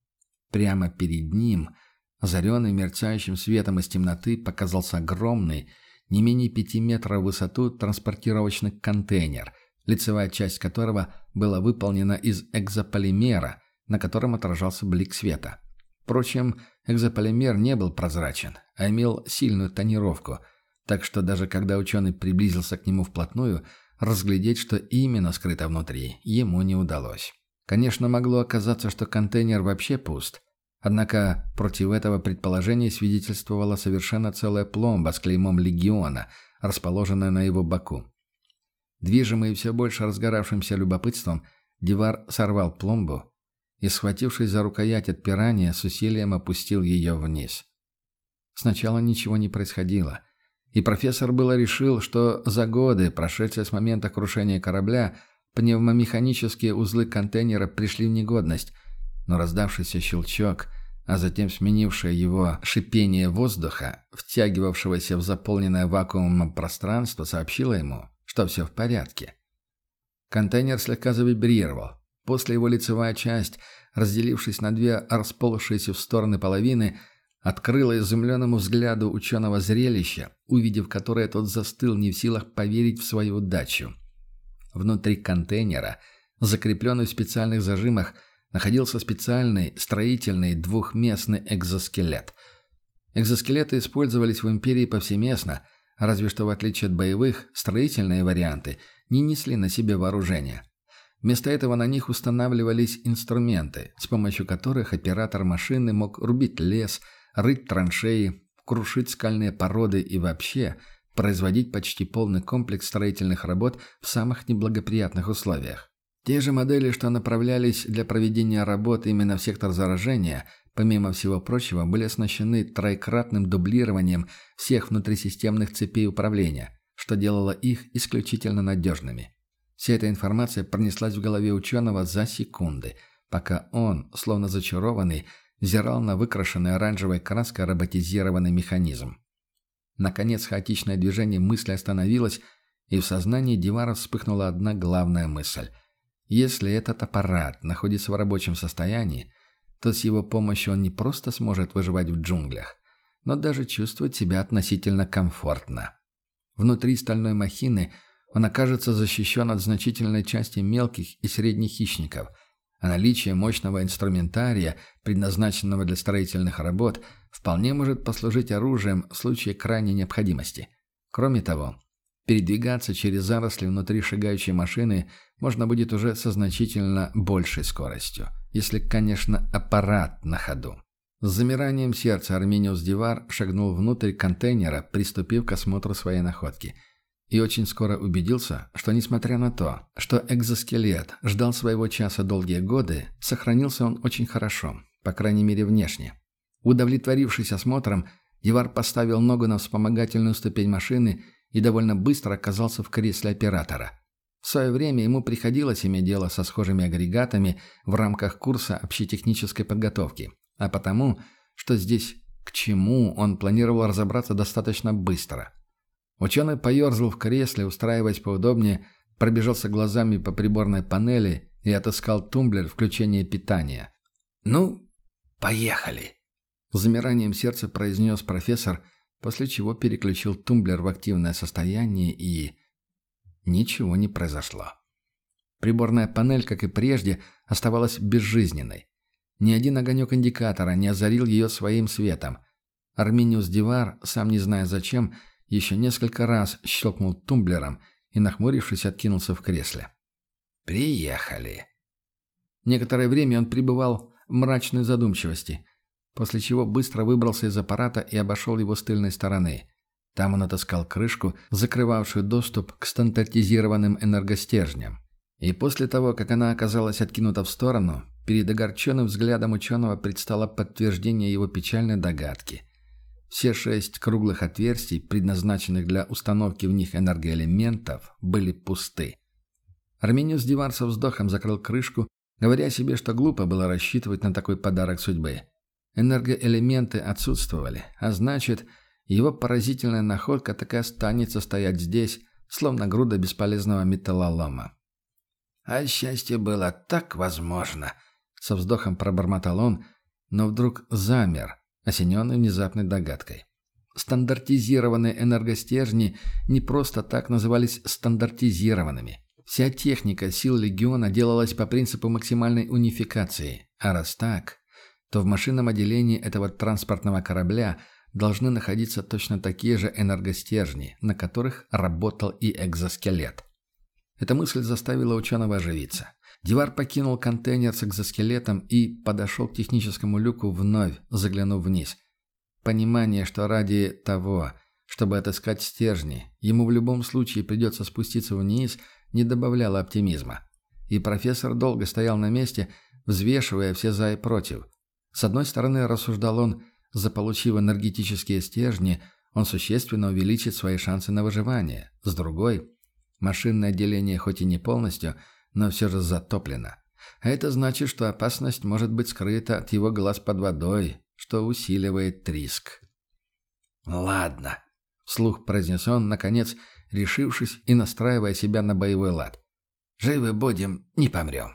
Прямо перед ним, озаренный мерцающим светом из темноты, показался огромный, не менее 5 метров в высоту транспортировочный контейнер, лицевая часть которого была выполнена из экзополимера, на котором отражался блик света. Впрочем, экзополимер не был прозрачен, а имел сильную тонировку, так что даже когда ученый приблизился к нему вплотную, разглядеть, что именно скрыто внутри, ему не удалось. Конечно, могло оказаться, что контейнер вообще пуст, однако против этого предположения свидетельствовала совершенно целая пломба с клеймом легиона, расположенная на его боку. Движимый все больше разгоравшимся любопытством, Дивар сорвал пломбу и, схватившись за рукоять отпирания, с усилием опустил ее вниз. Сначала ничего не происходило, и профессор было решил, что за годы, прошедшие с момента крушения корабля, пневмомеханические узлы контейнера пришли в негодность, но раздавшийся щелчок, а затем сменившее его шипение воздуха, втягивавшегося в заполненное вакуумом пространство, сообщило ему, что все в порядке. Контейнер слегка завибрировал. После его лицевая часть, разделившись на две расползшиеся в стороны половины, открыла изумленному взгляду ученого зрелища, увидев которое тот застыл не в силах поверить в свою удачу. Внутри контейнера, закрепленный в специальных зажимах, находился специальный строительный двухместный экзоскелет. Экзоскелеты использовались в Империи повсеместно, разве что в отличие от боевых, строительные варианты не несли на себе вооружения. Вместо этого на них устанавливались инструменты, с помощью которых оператор машины мог рубить лес, рыть траншеи, крушить скальные породы и вообще производить почти полный комплекс строительных работ в самых неблагоприятных условиях. Те же модели, что направлялись для проведения работ именно в сектор заражения, помимо всего прочего, были оснащены троекратным дублированием всех внутрисистемных цепей управления, что делало их исключительно надежными. Вся эта информация пронеслась в голове ученого за секунды, пока он, словно зачарованный, взирал на выкрашенный оранжевой краской роботизированный механизм. Наконец хаотичное движение мысли остановилось, и в сознании Дивара вспыхнула одна главная мысль. Если этот аппарат находится в рабочем состоянии, то с его помощью он не просто сможет выживать в джунглях, но даже чувствовать себя относительно комфортно. Внутри стальной махины он окажется защищен от значительной части мелких и средних хищников, а наличие мощного инструментария, предназначенного для строительных работ, вполне может послужить оружием в случае крайней необходимости. Кроме того, передвигаться через заросли внутри шагающей машины можно будет уже со значительно большей скоростью, если, конечно, аппарат на ходу. С замиранием сердца Арминиус Дивар шагнул внутрь контейнера, приступив к осмотру своей находки. И очень скоро убедился, что несмотря на то, что экзоскелет ждал своего часа долгие годы, сохранился он очень хорошо, по крайней мере внешне. Удовлетворившись осмотром, Дивар поставил ногу на вспомогательную ступень машины и довольно быстро оказался в кресле оператора. В свое время ему приходилось иметь дело со схожими агрегатами в рамках курса общетехнической подготовки, а потому, что здесь к чему, он планировал разобраться достаточно быстро. Ученый поерзал в кресле, устраиваясь поудобнее, пробежался глазами по приборной панели и отыскал тумблер включения питания. «Ну, поехали!» С замиранием сердца произнес профессор, после чего переключил тумблер в активное состояние и... Ничего не произошло. Приборная панель, как и прежде, оставалась безжизненной. Ни один огонек индикатора не озарил ее своим светом. Арминиус Дивар, сам не зная зачем, еще несколько раз щелкнул тумблером и, нахмурившись, откинулся в кресле. «Приехали». Некоторое время он пребывал в мрачной задумчивости, после чего быстро выбрался из аппарата и обошел его с тыльной стороны. Там он отыскал крышку, закрывавшую доступ к стандартизированным энергостержням. И после того, как она оказалась откинута в сторону, перед огорченным взглядом ученого предстало подтверждение его печальной догадки. Все 6 круглых отверстий, предназначенных для установки в них энергоэлементов, были пусты. Арминиус Дивар со вздохом закрыл крышку, говоря себе, что глупо было рассчитывать на такой подарок судьбы. Энергоэлементы отсутствовали, а значит, его поразительная находка так и останется стоять здесь, словно груда бесполезного металлолома. «А счастье было так возможно!» — со вздохом пробормотал он, но вдруг замер, осененный внезапной догадкой. Стандартизированные энергостержни не просто так назывались стандартизированными. Вся техника сил Легиона делалась по принципу максимальной унификации, а раз так, то в машинном отделении этого транспортного корабля должны находиться точно такие же энергостержни, на которых работал и экзоскелет. Эта мысль заставила ученого оживиться. Дивар покинул контейнер с экзоскелетом и подошел к техническому люку, вновь заглянув вниз. Понимание, что ради того, чтобы отыскать стержни, ему в любом случае придется спуститься вниз, не добавляло оптимизма. И профессор долго стоял на месте, взвешивая все за и против. С одной стороны, рассуждал он, заполучив энергетические стержни, он существенно увеличит свои шансы на выживание. С другой, машинное отделение хоть и не полностью, но все же затоплено. А это значит, что опасность может быть скрыта от его глаз под водой, что усиливает риск. «Ладно», — вслух произнес он, наконец, решившись и настраивая себя на боевой лад. «Живы будем, не помрем».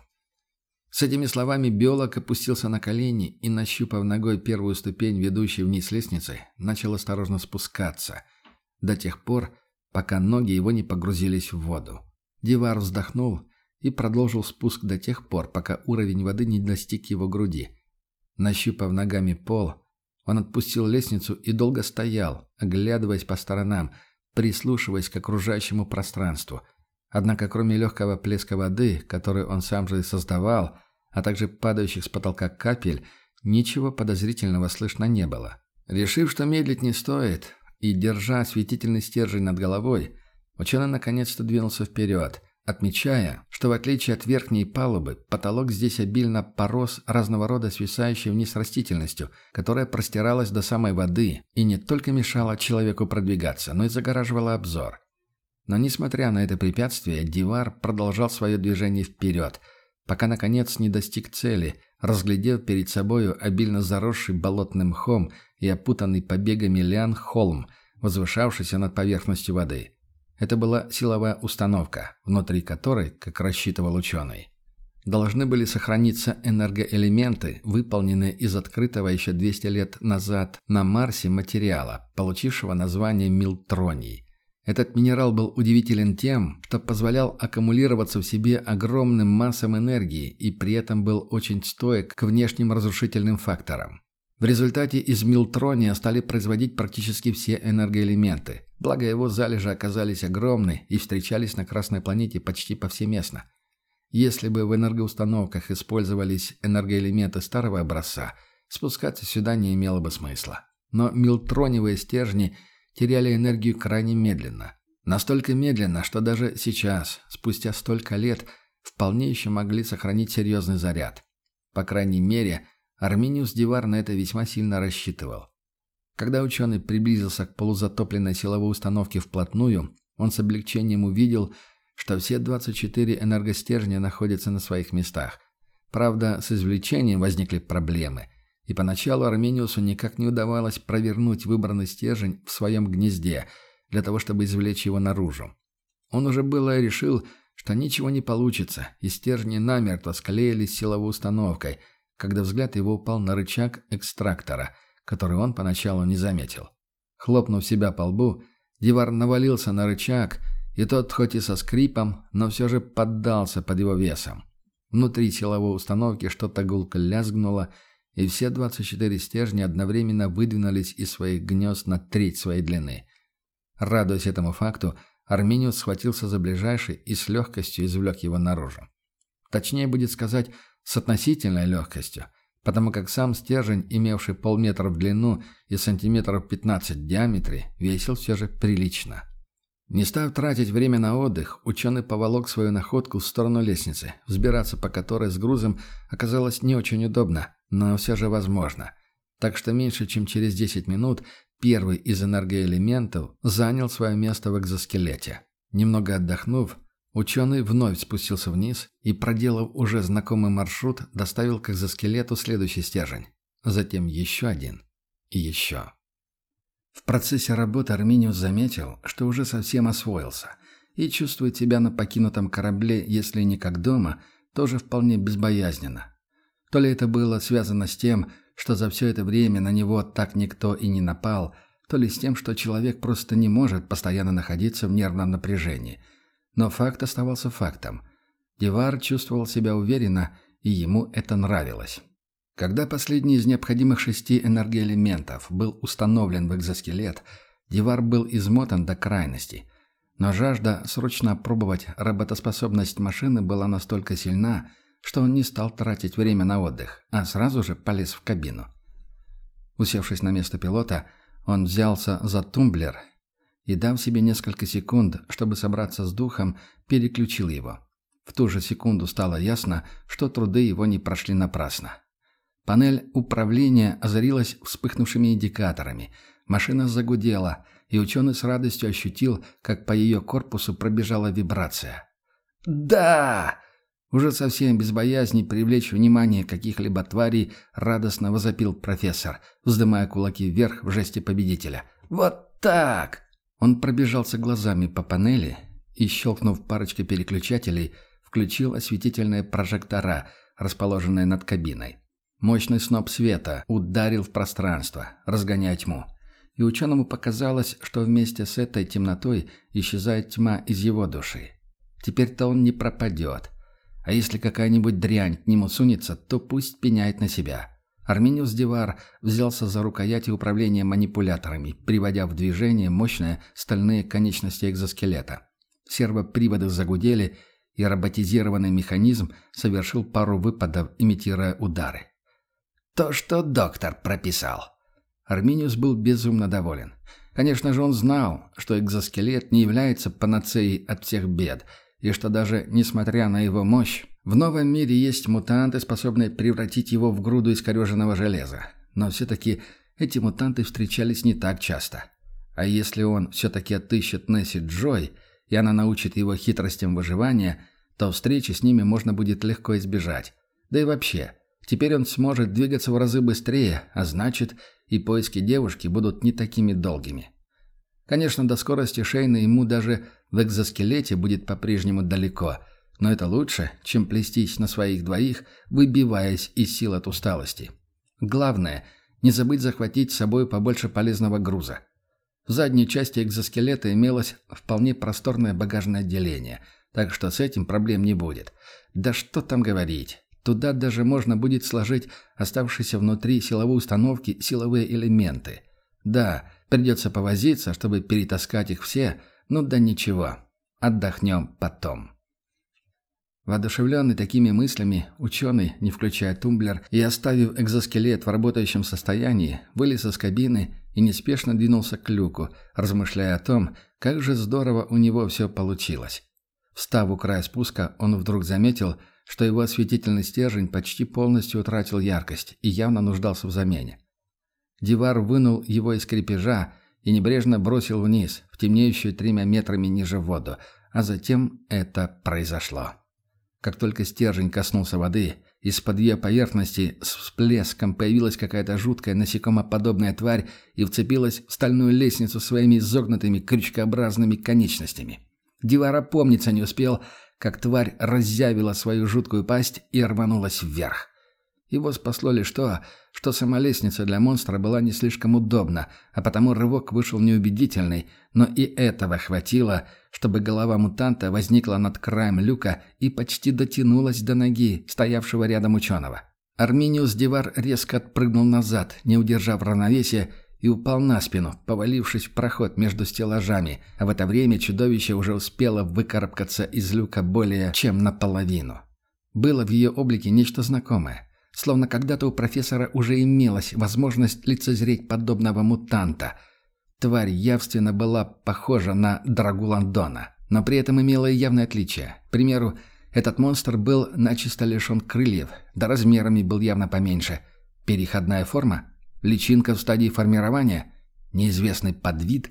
С этими словами биолог опустился на колени и, нащупав ногой первую ступень, ведущей вниз лестницы, начал осторожно спускаться, до тех пор, пока ноги его не погрузились в воду. Дивар вздохнул и продолжил спуск до тех пор, пока уровень воды не достиг его груди. Нащупав ногами пол, он отпустил лестницу и долго стоял, оглядываясь по сторонам, прислушиваясь к окружающему пространству. Однако кроме легкого плеска воды, который он сам же и создавал, а также падающих с потолка капель, ничего подозрительного слышно не было. Решив, что медлить не стоит, и держа осветительный стержень над головой, ученый наконец-то двинулся вперед, отмечая, что в отличие от верхней палубы, потолок здесь обильно порос разного рода свисающей вниз растительностью, которая простиралась до самой воды и не только мешала человеку продвигаться, но и загораживала обзор. Но несмотря на это препятствие, Дивар продолжал свое движение вперед, пока наконец не достиг цели, разглядев перед собою обильно заросший болотным мхом и опутанный побегами лиан холм, возвышавшийся над поверхностью воды. Это была силовая установка, внутри которой, как рассчитывал ученый, должны были сохраниться энергоэлементы, выполненные из открытого еще 200 лет назад на Марсе материала, получившего название милтроний. Этот минерал был удивителен тем, что позволял аккумулироваться в себе огромным массам энергии и при этом был очень стоек к внешним разрушительным факторам. В результате из милтрония стали производить практически все энергоэлементы, благо его залежи оказались огромны и встречались на Красной планете почти повсеместно. Если бы в энергоустановках использовались энергоэлементы старого образца, спускаться сюда не имело бы смысла. Но милтрониевые стержни теряли энергию крайне медленно. Настолько медленно, что даже сейчас, спустя столько лет, вполне еще могли сохранить серьезный заряд. По крайней мере, Арминиус Дивар на это весьма сильно рассчитывал. Когда ученый приблизился к полузатопленной силовой установке вплотную, он с облегчением увидел, что все 24 энергостержня находятся на своих местах. Правда, с извлечением возникли проблемы, и поначалу Арминиусу никак не удавалось провернуть выбранный стержень в своем гнезде, для того, чтобы извлечь его наружу. Он уже было решил, что ничего не получится, и стержни намертво склеились с силовой установкой, когда взгляд его упал на рычаг экстрактора, который он поначалу не заметил. Хлопнув себя по лбу, Дивар навалился на рычаг и тот, хоть и со скрипом, но все же поддался под его весом. Внутри силовой установки что-то гулко лязгнуло, и все 24 стержня одновременно выдвинулись из своих гнезд на треть своей длины. Радуясь этому факту, Арминиус схватился за ближайший и с легкостью извлек его наружу. Точнее будет сказать, с относительной легкостью, потому как сам стержень, имевший полметра в длину и сантиметров 15 в диаметре, весил все же прилично. Не став тратить время на отдых, ученый поволок свою находку в сторону лестницы, взбираться по которой с грузом оказалось не очень удобно, но все же возможно. Так что меньше чем через 10 минут первый из энергоэлементов занял свое место в экзоскелете. Немного отдохнув, ученый вновь спустился вниз и, проделав уже знакомый маршрут, доставил к экзоскелету следующий стержень. Затем еще один и еще. В процессе работы Арминиус заметил, что уже совсем освоился и чувствует себя на покинутом корабле, если не как дома, тоже вполне безбоязненно. То ли это было связано с тем, что за все это время на него так никто и не напал, то ли с тем, что человек просто не может постоянно находиться в нервном напряжении. Но факт оставался фактом. Дивар чувствовал себя уверенно, и ему это нравилось. Когда последний из необходимых 6 энергоэлементов был установлен в экзоскелет, Дивар был измотан до крайности. Но жажда срочно опробовать работоспособность машины была настолько сильна, что он не стал тратить время на отдых, а сразу же полез в кабину. Усевшись на место пилота, он взялся за тумблер и, дав себе несколько секунд, чтобы собраться с духом, переключил его. В ту же секунду стало ясно, что труды его не прошли напрасно. Панель управления озарилась вспыхнувшими индикаторами. Машина загудела, и ученый с радостью ощутил, как по ее корпусу пробежала вибрация. «Да!» Уже совсем без боязни привлечь внимание каких-либо тварей радостно возопил профессор, вздымая кулаки вверх в жесте победителя. «Вот так!» Он пробежался глазами по панели и, щелкнув парочкой переключателей, включил осветительные прожектора, расположенные над кабиной. Мощный сноп света ударил в пространство, разгоняя тьму. И ученому показалось, что вместе с этой темнотой исчезает тьма из его души. Теперь-то он не пропадет. А если какая-нибудь дрянь к нему сунется, то пусть пеняет на себя. Арминиус Дивар взялся за рукояти управления манипуляторами, приводя в движение мощные стальные конечности экзоскелета. Сервоприводы загудели, и роботизированный механизм совершил пару выпадов, имитируя удары. «То, что доктор прописал». Арминиус был безумно доволен. Конечно же, он знал, что экзоскелет не является панацеей от всех бед, и что даже несмотря на его мощь, в новом мире есть мутанты, способные превратить его в груду искореженного железа. Но все-таки эти мутанты встречались не так часто. А если он все-таки отыщет Несси Джой, и она научит его хитростям выживания, то встречи с ними можно будет легко избежать. Да и вообще, теперь он сможет двигаться в разы быстрее, а значит, и поиски девушки будут не такими долгими. Конечно, до скорости Шейна ему даже в экзоскелете будет по-прежнему далеко, но это лучше, чем плестись на своих двоих, выбиваясь из сил от усталости. Главное, не забыть захватить с собой побольше полезного груза. В задней части экзоскелета имелось вполне просторное багажное отделение, так что с этим проблем не будет. Да что там говорить. Туда даже можно будет сложить оставшиеся внутри силовой установки силовые элементы. Да, придется повозиться, чтобы перетаскать их все, но да ничего. Отдохнем потом. Воодушевленный такими мыслями, ученый, не включая тумблер и оставив экзоскелет в работающем состоянии, вылез из кабины и неспешно двинулся к люку, размышляя о том, как же здорово у него все получилось. Встав у края спуска, он вдруг заметил, что его осветительный стержень почти полностью утратил яркость и явно нуждался в замене. Дивар вынул его из крепежа и небрежно бросил вниз, в темнеющую 3 метрами ниже воду, а затем это произошло. Как только стержень коснулся воды, из-под ее поверхности с всплеском появилась какая-то жуткая насекомоподобная тварь и вцепилась в стальную лестницу своими изогнутыми крючкообразными конечностями. Дивар опомниться не успел, как тварь разъявила свою жуткую пасть и рванулась вверх. Его спасло лишь то, что сама лестница для монстра была не слишком удобна, а потому рывок вышел неубедительный, но и этого хватило, чтобы голова мутанта возникла над краем люка и почти дотянулась до ноги стоявшего рядом ученого. Арминиус Дивар резко отпрыгнул назад, не удержав равновесия, и упал на спину, повалившись в проход между стеллажами, а в это время чудовище уже успело выкарабкаться из люка более чем наполовину. Было в ее облике нечто знакомое, словно когда-то у профессора уже имелась возможность лицезреть подобного мутанта. Тварь явственно была похожа на Драгуландона, но при этом имела и явное отличие. К примеру, этот монстр был начисто лишен крыльев, да размерами был явно поменьше. Переходная форма? Личинка в стадии формирования? Неизвестный подвид?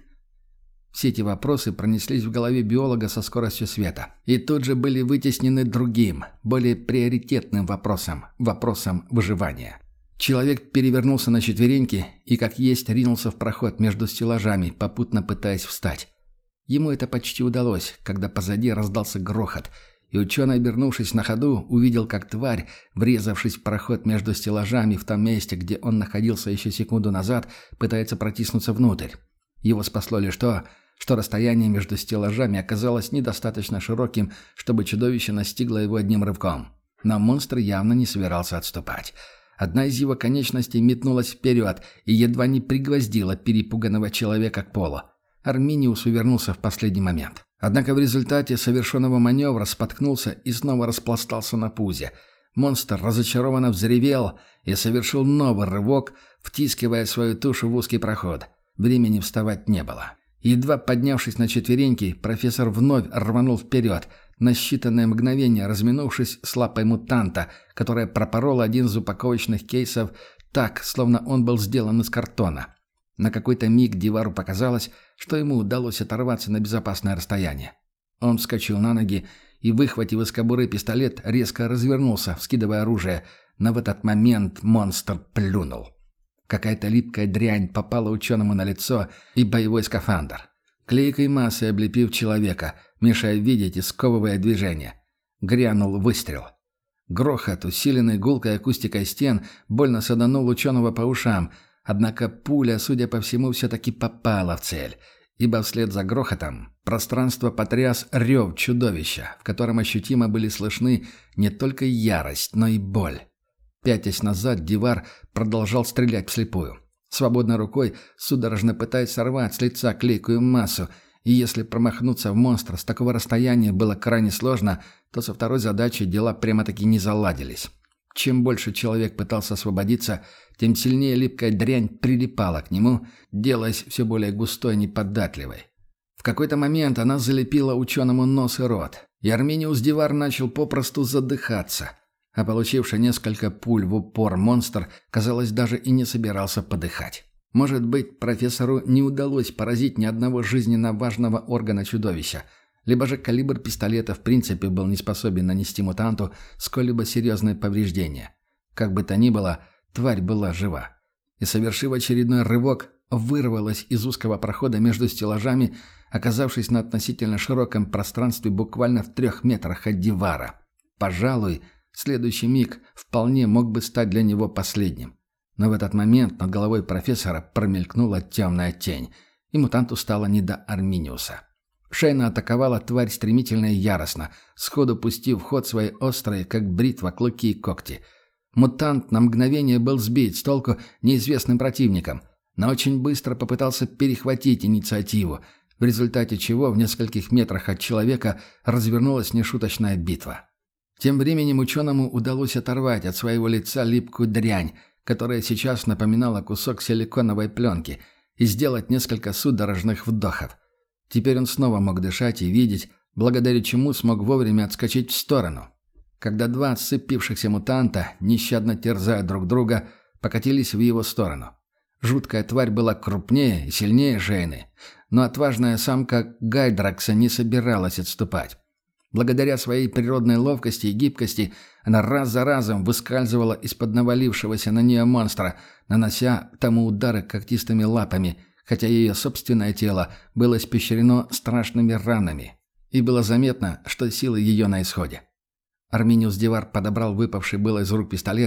Все эти вопросы пронеслись в голове биолога со скоростью света. И тут же были вытеснены другим, более приоритетным вопросом – вопросом выживания. Человек перевернулся на четвереньки и как есть ринулся в проход между стеллажами, попутно пытаясь встать. Ему это почти удалось, когда позади раздался грохот – и ученый, обернувшись на ходу, увидел, как тварь, врезавшись в проход между стеллажами в том месте, где он находился еще секунду назад, пытается протиснуться внутрь. Его спасло лишь то, что расстояние между стеллажами оказалось недостаточно широким, чтобы чудовище настигло его одним рывком. Но монстр явно не собирался отступать. Одна из его конечностей метнулась вперед и едва не пригвоздила перепуганного человека к полу. Арминиус увернулся в последний момент. Однако в результате совершенного маневра споткнулся и снова распластался на пузе. Монстр разочарованно взревел и совершил новый рывок, втискивая свою тушу в узкий проход. Времени вставать не было. Едва поднявшись на четвереньки, профессор вновь рванул вперед, на считанное мгновение разминувшись с лапой мутанта, которая пропорола один из упаковочных кейсов так, словно он был сделан из картона. На какой-то миг Дивару показалось, что ему удалось оторваться на безопасное расстояние. Он вскочил на ноги и, выхватив из кобуры пистолет, резко развернулся, вскидывая оружие, но в этот момент монстр плюнул. Какая-то липкая дрянь попала ученому на лицо и боевой скафандр. Клейкой массой облепив человека, мешая видеть и сковывая движение. Грянул выстрел. Грохот, усиленный гулкой акустикой стен, больно саданул ученого по ушам. Однако пуля, судя по всему, все-таки попала в цель, ибо вслед за грохотом пространство потряс рев чудовища, в котором ощутимо были слышны не только ярость, но и боль. Пятясь назад, Дивар продолжал стрелять вслепую. Свободной рукой, судорожно пытаясь сорвать с лица клейкую массу, и если промахнуться в монстра с такого расстояния было крайне сложно, то со второй задачей дела прямо-таки не заладились. Чем больше человек пытался освободиться, тем сильнее липкая дрянь прилипала к нему, делаясь все более густой и неподатливой. В какой-то момент она залепила ученому нос и рот, и Арминиус Дивар начал попросту задыхаться, а получивший несколько пуль в упор монстр, казалось, даже и не собирался подыхать. Может быть, профессору не удалось поразить ни одного жизненно важного органа чудовища, либо же калибр пистолета в принципе был не способен нанести мутанту сколь-либо серьезное повреждение. Как бы то ни было, тварь была жива. И, совершив очередной рывок, вырвалась из узкого прохода между стеллажами, оказавшись на относительно широком пространстве буквально в 3 метрах от Дивара. Пожалуй, следующий миг вполне мог бы стать для него последним. Но в этот момент над головой профессора промелькнула темная тень, и мутанту стало не до Арминиуса. Шейна атаковала тварь стремительно и яростно, сходу пустив в ход свои острые, как бритва, клыки и когти. Мутант на мгновение был сбит с толку неизвестным противником, но очень быстро попытался перехватить инициативу, в результате чего в нескольких метрах от человека развернулась нешуточная битва. Тем временем ученому удалось оторвать от своего лица липкую дрянь, которая сейчас напоминала кусок силиконовой пленки, и сделать несколько судорожных вдохов. Теперь он снова мог дышать и видеть, благодаря чему смог вовремя отскочить в сторону. Когда два сцепившихся мутанта, нещадно терзая друг друга, покатились в его сторону. Жуткая тварь была крупнее и сильнее Шейны, но отважная самка Гайдракса не собиралась отступать. Благодаря своей природной ловкости и гибкости она раз за разом выскальзывала из-под навалившегося на нее монстра, нанося тому удары когтистыми лапами, хотя ее собственное тело было испещрено страшными ранами, и было заметно, что силы ее на исходе. Арминиус Дивар подобрал выпавший было из рук пистолет,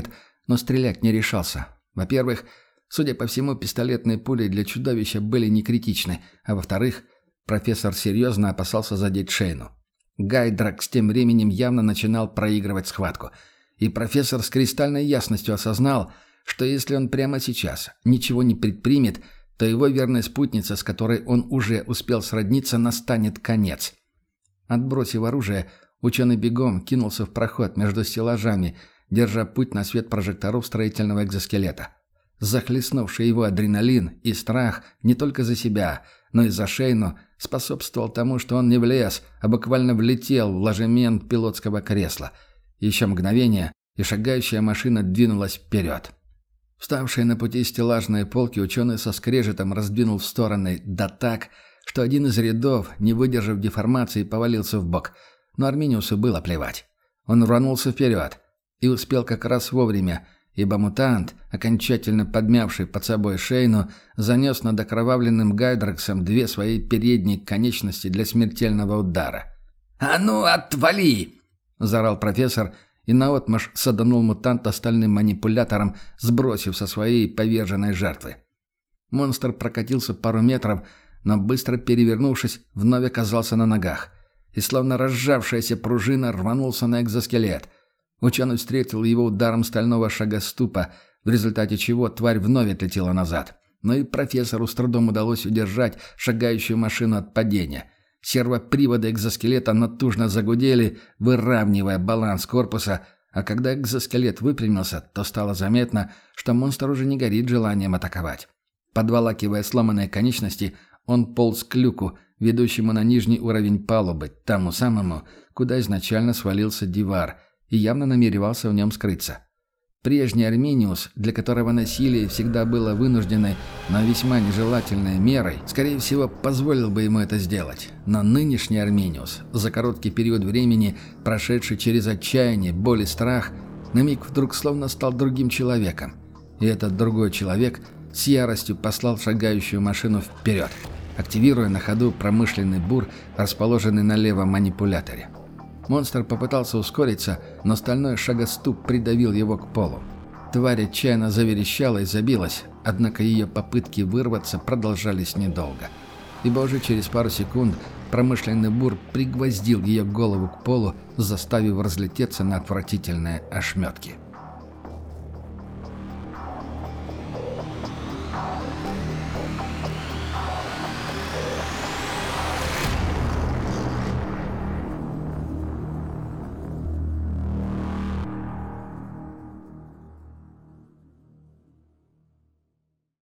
но стрелять не решался. Во-первых, судя по всему, пистолетные пули для чудовища были не критичны, а во-вторых, профессор серьезно опасался задеть Шейну. Гайдракс тем временем явно начинал проигрывать схватку, и профессор с кристальной ясностью осознал, что если он прямо сейчас ничего не предпримет, то его верной спутнице, с которой он уже успел сродниться, настанет конец. Отбросив оружие, ученый бегом кинулся в проход между стеллажами, держа путь на свет прожекторов строительного экзоскелета. Захлестнувший его адреналин и страх не только за себя, но и за Шейну способствовал тому, что он не влез, а буквально влетел в ложемент пилотского кресла. Еще мгновение, и шагающая машина двинулась вперед. Вставшие на пути стеллажные полки ученый со скрежетом раздвинул в стороны, да так, что один из рядов, не выдержав деформации, повалился в бок. Но Арминиусу было плевать. Он рванулся вперед и успел как раз вовремя, ибо мутант, окончательно подмявший под собой Шейну, занес над окровавленным Гайдраксом две свои передние конечности для смертельного удара. «А ну, отвали!» – заорал профессор и наотмашь саданул мутанта стальным манипулятором, сбросив со своей поверженной жертвы. Монстр прокатился пару метров, но быстро перевернувшись, вновь оказался на ногах и, словно разжавшаяся пружина, рванулся на экзоскелет. Ученый встретил его ударом стального шагоступа, в результате чего тварь вновь отлетела назад. Но и профессору с трудом удалось удержать шагающую машину от падения. Сервоприводы экзоскелета натужно загудели, выравнивая баланс корпуса, а когда экзоскелет выпрямился, то стало заметно, что монстр уже не горит желанием атаковать. Подволакивая сломанные конечности, он полз к люку, ведущему на нижний уровень палубы, тому самому, куда изначально свалился Дивар, и явно намеревался в нем скрыться. Прежний Арминиус, для которого насилие всегда было вынужденной, но весьма нежелательной мерой, скорее всего, позволил бы ему это сделать. Но нынешний Арминиус, за короткий период времени, прошедший через отчаяние, боль и страх, на миг вдруг словно стал другим человеком. И этот другой человек с яростью послал шагающую машину вперед, активируя на ходу промышленный бур, расположенный на левом манипуляторе. Монстр попытался ускориться, но стальной шагоступ придавил его к полу. Тварь отчаянно заверещала и забилась, однако ее попытки вырваться продолжались недолго. Ибо уже через пару секунд промышленный бур пригвоздил ее голову к полу, заставив разлететься на отвратительные ошметки.